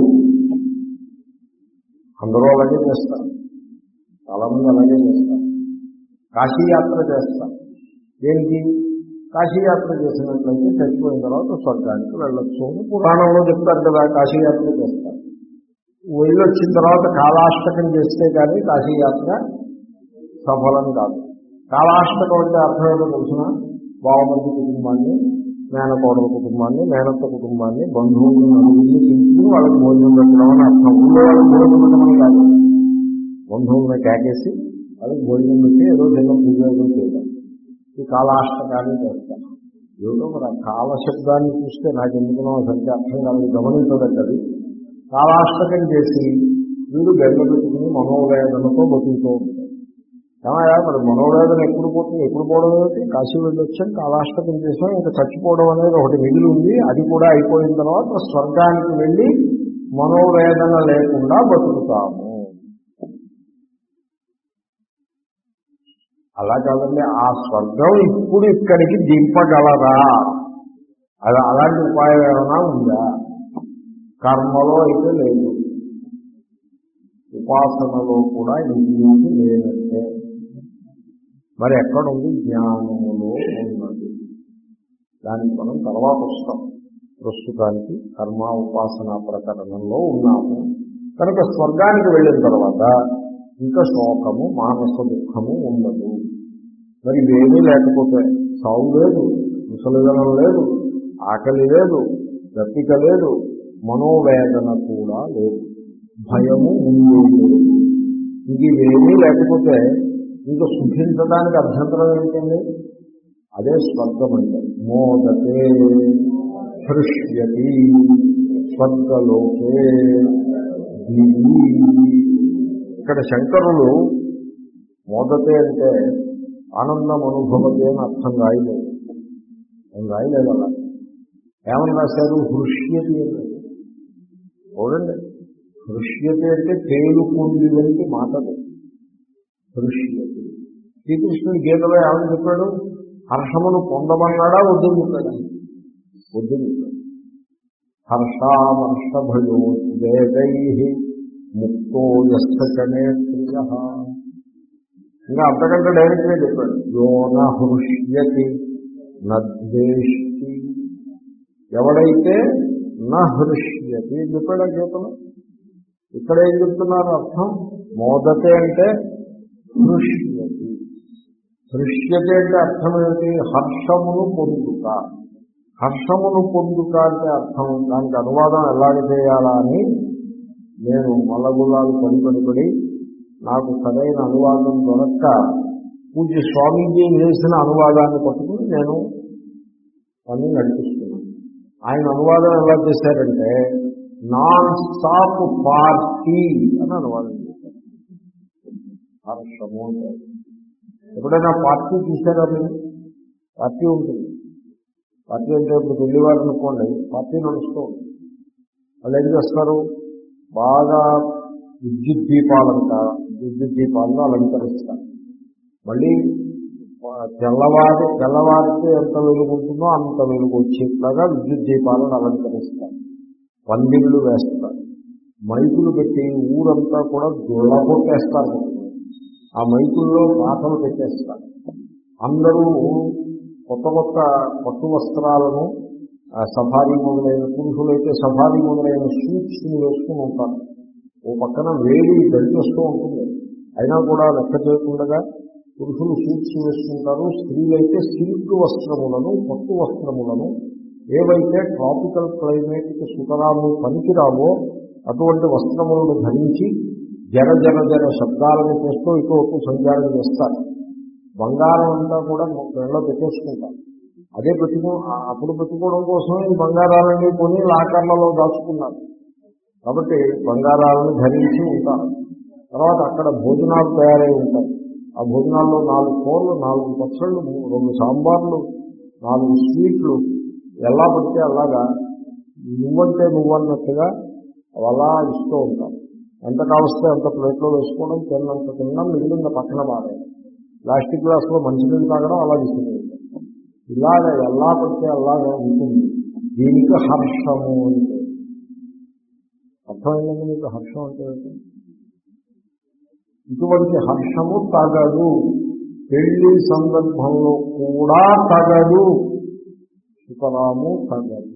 అందరూ అలాగే చేస్తారు, చాలామంది అలాగే చేస్తారు. కాశీయాత్ర చేస్తారు. దేనికి? కాశీయాత్ర చేసినట్లయితే చచ్చిపోయిన తర్వాత స్వర్గానికి వెళ్ళొచ్చు అని పురాణంలో చెప్తారు కదా. కాశీయాత్ర చేస్తారు. వెళ్ళొచ్చిన తర్వాత కాలాష్టకం చేస్తే కానీ కాశీయాత్ర సఫలం కాదు. కాలాష్టకం అంటే అర్థం ఏంటో తెలిసిన, బావమర్ది కుటుంబాన్ని, మేనకోడల కుటుంబాన్ని, మేనత్త కుటుంబాన్ని, బంధువులను నలుగురిని తీసుకుని వాళ్ళకి భోజనం పెట్టడం అని అర్థం. ఊళ్ళో వాళ్ళకి భోజనం పెట్టమని కాదు, బంధువులను కేకేసి వాళ్ళకి భోజనం పెట్టి ఏదో చిన్న పూజ ఏదో చేయడం. ఈ కాలాష్టకాన్ని చేస్తాను. ఏదో మరి ఆ కాల శబ్దాన్ని చూస్తే నాకు ఎందుకునో సరిగ్గా అర్థం కాదు, గమనించదగ్గది. కాలాష్టకం చేసి వీడు బెంగ పెట్టుకుని మనోవేదనతో బతుకుతూ ఉంటాడు. ఏమయ్యా మరి మనోవేదన ఎప్పుడు పోతుంది? ఎప్పుడు పోవడం ఏమిటి? కాశీ వెళ్ళి వచ్చాం, కాలాష్టకం చేసాం, ఇంకా చచ్చిపోవడం అనేది ఒకటి మిగిలి ఉంది. అది కూడా అయిపోయిన తర్వాత స్వర్గానికి వెళ్ళి మనోవేదన లేకుండా బతుకుతాము. అలా కాదండి, ఆ స్వర్గం ఇప్పుడు ఇక్కడికి దింపగలరా? అది అలాంటి ఉపాయం ఏమైనా ఉందా? కర్మలో అయితే లేదు, ఉపాసనలో కూడా ఇంటి లేదంటే మరి ఎక్కడుంది? జ్ఞానములో ఉన్నది. దానికి మనం తర్వాత వస్తాం. ప్రస్తుతానికి కర్మ ఉపాసన ప్రకరణంలో ఉన్నాము. కనుక స్వర్గానికి వెళ్ళిన తర్వాత ఇంకా శోకము, మానస దుఃఖము ఉండదు. మరి ఇవేమీ లేకపోతే సావు లేదు, ముసలిదనం లేదు, ఆకలి లేదు, దప్పిక లేదు, మనోవేదన కూడా లేదు, భయము ఉండేది. ఇంక ఇవేమీ లేకపోతే ఇంకా సుఖించడానికి అభ్యంతరం ఏంటండి? అదే స్వర్గం అంటే. మోదతే హృష్యతి స్వర్గలోకే దివి. ఇక్కడ శంకరులు మోదతే అంటే ఆనందం అనుభవతే అని అర్థం రాయలేదు. నేను రాయలేదు అలా. ఏమని రాశారు? హృష్యతి అని. చూడండి, హృష్యతే అంటే తేలుకుంది వంటి మాటలు. హృష్యతే శ్రీకృష్ణుడు గీతలో ఏమని చెప్పాడు? హర్షమును పొందమన్నాడా వద్దు చెప్పాడా? వద్దు చెప్పాడు. హర్షామర్షభయోద్వేగై ముక్తో యస్తనే ప్రియ. ఇంకా అంతకంటే డైరెక్ట్గా చెప్పాడు. యో న హృష్యతి నద్వేష్టి. ఎవడైతే న హృష్యతి చెప్పాడా గీతలో. ఇక్కడ ఏం చెప్తున్నారు అర్థం? మోదతే అంటే హృష్యతి. హృష్యతి అంటే అర్థం ఏంటి? హర్షమును పొందుట. హర్షమును పొందుట అంటే అర్థం. దానికి అనువాదం ఎలాగ చేయాలా అని నేను మల్లగుల్లాలు పడి పడి పడి నాకు సరైన అనువాదం దొరక్క పూజ్య స్వామీజీ చేసిన అనువాదాన్ని పట్టుకుని నేను పని నడిపిస్తున్నాను. ఆయన అనువాదం ఎలా చేశారంటే నాన్ స్టాప్ పార్టీ అని అనువాదం చేశారు. హర్షము అంటే ఎప్పుడైనా పార్టీ చూసారా మీరు? పార్టీ ఉంటుంది. పార్టీ అంటే ఇప్పుడు పెళ్లివారు అనుకోండి, పార్టీ నడుస్తూ ఉంటుంది. వాళ్ళు ఏం చేస్తారు? బాగా విద్యుత్ దీపాలంట విద్యుత్ దీపాలను అలంకరిస్తారు. మళ్ళీ తెల్లవారి తెల్లవారితే ఎంత వెలుగుంటుందో అంత వెలుగు వచ్చేట్లాగా విద్యుత్ దీపాలను అలంకరిస్తారు. పందిళ్ళు వేస్తారు. మైకులు పెట్టి ఊరంతా కూడా గుళ్ళకొట్టేస్తారు. ఆ మైకుల్లో పాటలు పెట్టేస్తారు. అందరూ కొత్త కొత్త పట్టు వస్త్రాలను సఫారీ మొదలైన, పురుషులైతే సఫారీ మొదలైన సూట్స్ని వేసుకుని ఉంటారు. ఓ పక్కన వేడి దడిచేస్తూ ఉంటుంది. అయినా కూడా లెక్క చేయకుండా పురుషులు సూట్స్ వేసుకుంటారు. స్త్రీలైతే సిల్క్ వస్త్రములను, పట్టు వస్త్రములను, ఏవైతే ట్రాపికల్ క్లైమేట్కి సుతరాము పనికిరావో అటువంటి వస్త్రములను ధరించి జర జర జర శబ్దాలను చేస్తూ ఇటు సంచారం చేస్తారు. బంగారం అంతా కూడా మెడలో పెట్టేసుకుంటారు. అదే పెట్టుకో అప్పుడు పెట్టుకోవడం కోసం ఈ బంగారాలన్నీ కొని లాకర్లలో దాచుకున్నారు. కాబట్టి బంగారాలను ధరించి ఉంటారు. తర్వాత అక్కడ భోజనాలు తయారై ఉంటాయి. ఆ భోజనాల్లో నాలుగు కూరలు, నాలుగు పచ్చళ్ళు, రెండు సాంబార్లు, నాలుగు స్వీట్లు, ఎలా పడితే అలాగా నువ్వంటే నువ్వన్నట్టుగా అలా ఇస్తూ ఉంటారు. ఎంత కావస్తే అంత ప్లేట్లో వేసుకోవడం, తిన్నంత తినడం, మిగిలిన పక్కన బాగా ప్లాస్టిక్ గ్లాసులో మంచినీళ్ళు తాగడం, అలా తీసుకుని ఇలాగ ఎలా పడితే అలాగా ఉంటుంది. దీనికి హర్షము అంటే అర్థమైందండి మీకు? హర్షం అంటే ఇటువంటి హర్షము తగదు. పెళ్లి సందర్భంలో కూడా తగదు. సుతరాము తగదు.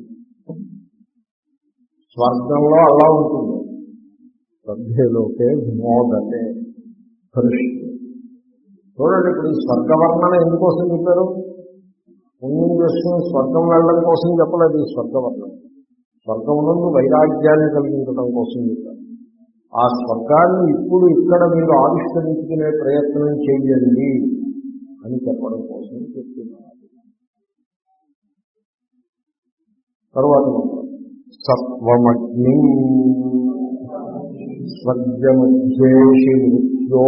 స్వర్గంలో అలా ఉంటుంది. శ్రద్ధలోకే మోదతే హృష్య. చూడండి, ఇప్పుడు ఈ స్వర్గవర్ణన ఎందుకోసం చెప్పారు? పుణ్యం చేసుకుని స్వర్గం వెళ్ళడం కోసం చెప్పలేదు. ఈ స్వర్గవర్ణన స్వర్గమునందు వైరాగ్యాన్ని కలిగించడం కోసం చెప్పారు. ఆ స్వర్గాన్ని ఇప్పుడు ఇక్కడ మీరు ఆవిష్కరించుకునే ప్రయత్నం చేయండి అని చెప్పడం కోసం చెప్తున్నారు. తరువాత సత్వమగ్ని స్వర్గమధ్యేషి మృత్యో.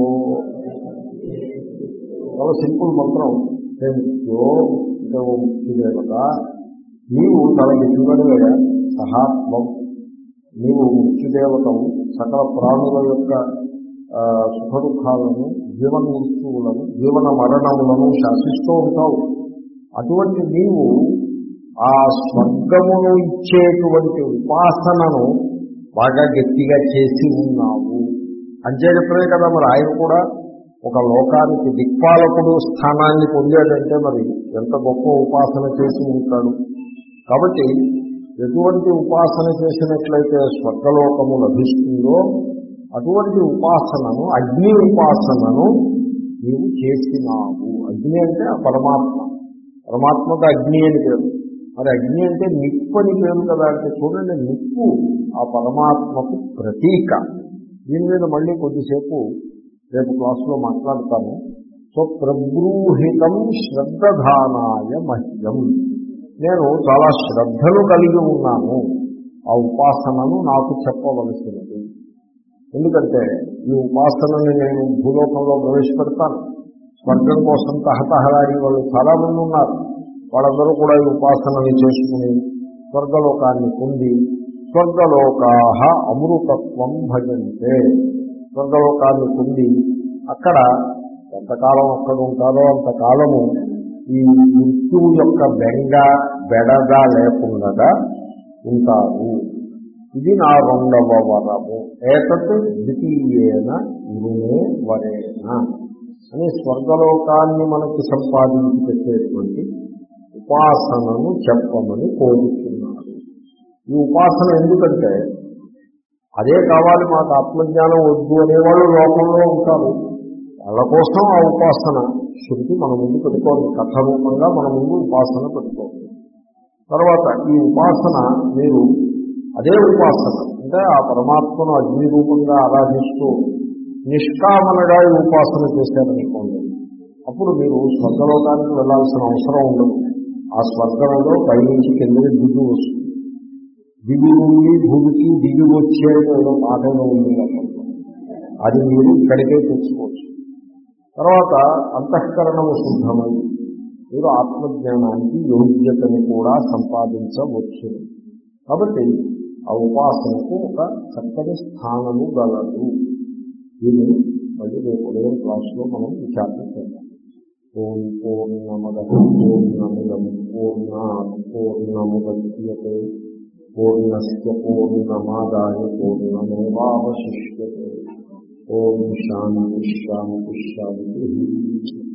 చాలా సింపుల్ మంత్రం. మృత్యో అంటే ఓ ముఖ్యదేవత, నీవు చాలా ఎదుగుదలగా సహాత్వం, నీవు మృత్యుదేవతవు. సకల ప్రాణుల యొక్క సుఖ దుఃఖాలను, జీవన మృత్యువులను, జీవన మరణములను శాసిస్తూ ఉంటావు. అటువంటి నీవు ఆ స్వర్గమును ఇచ్చేటువంటి ఉపాసనను బాగా గట్టిగా చేసి ఉన్నావు అంతే చెప్పలే కదా. మరి ఆయన కూడా ఒక లోకానికి దిక్పాలకుడు స్థానాన్ని పొందాడంటే మరి ఎంత గొప్ప ఉపాసన చేసి ఉంటాడు. కాబట్టి ఎటువంటి ఉపాసన చేసినట్లయితే స్వర్గలోకము లభిస్తుందో అటువంటి ఉపాసనను, అగ్ని ఉపాసనను నీవు చేసినావు. అగ్ని అంటే ఆ పరమాత్మ. పరమాత్మకు అగ్ని అని పేరు. మరి అగ్ని అంటే నిప్పు అని పేరు కదా. అంటే చూడండి, నిప్పు ఆ పరమాత్మకు ప్రతీక. దీని మీద మళ్ళీ కొద్దిసేపు రేపు క్లాసులో మాట్లాడతాను. సో ప్రబ్రూహితం శ్రద్ధధానాయ మహ్యం. నేను చాలా శ్రద్ధను కలిగి ఉన్నాను. ఆ ఉపాసనను నాకు చెప్పవలసినది. ఎందుకంటే ఈ ఉపాసనని నేను భూలోకంలో ప్రవేశపెడతాను. స్వర్గం కోసం తహతహలాడి వాళ్ళు చాలామంది ఉన్నారు. వాళ్ళందరూ కూడా ఈ ఉపాసనని చేసుకుని స్వర్గలోకాన్ని పొంది స్వర్గలోకా అమృతత్వం భజంతే. స్వర్గలోకాన్ని పొంది అక్కడ ఎంతకాలం అక్కడ ఉంటారో అంతకాలము ఈ మృత్యువు యొక్క బెంగ బెడద లేకుండా ఉంటారు. ఇది నా రెండవ వరము. ఏతత్ ద్వితీయేన గురుమే వరేణ అని స్వర్గలోకాన్ని మనకి సంపాదించి పెట్టేటువంటి ఉపాసనను చెప్పమని కోరుతున్నాడు. ఈ ఉపాసన ఎందుకంటే అదే కావాలి, మాకు ఆత్మజ్ఞానం వద్దు అనేవాళ్ళు లోకంలో ఉంటారు. వాళ్ళ కోసం ఆ ఉపాసన శృతి మన ముందు పెట్టుకోండి, కథ రూపంగా మన ముందు ఉపాసన పెట్టుకోండి. తర్వాత ఈ ఉపాసన మీరు అదే ఉపాసన అంటే ఆ పరమాత్మను అగ్ని రూపంగా ఆరాధిస్తూ నిష్కామనగా ఈ ఉపాసన చేశారనుకోండి, అప్పుడు మీరు స్వర్గలోకానికి వెళ్లాల్సిన అవసరం ఉండదు. ఆ స్వర్గంలో పైనుంచి కిందకి దిగి వస్తుంది. దిగి నుండి భూమికి దిగి వచ్చే ఏదో పాఠంలో ఉంది, అది మీరు ఇక్కడికే తెచ్చుకోవచ్చు. తర్వాత అంతఃకరణము శుద్ధమై మీరు ఆత్మజ్ఞానానికి యోగ్యతను కూడా సంపాదించవచ్చు. కాబట్టి ఆ ఉపాసనకు ఒక చక్కని స్థానము గలదు. దీన్ని మళ్ళీ రేపు ఉదయం క్లాసులో మనం విచారణ చేద్దాం. ఓం పూర్ణమద పూర్ణమిదం పూర్ణాత్ పూర్ణముదచ్యతే పూర్ణస్య పూర్ణమాదాయ పూర్ణమేవావశిష్యతే. ఓం శాంతి శాంతి శాంతి.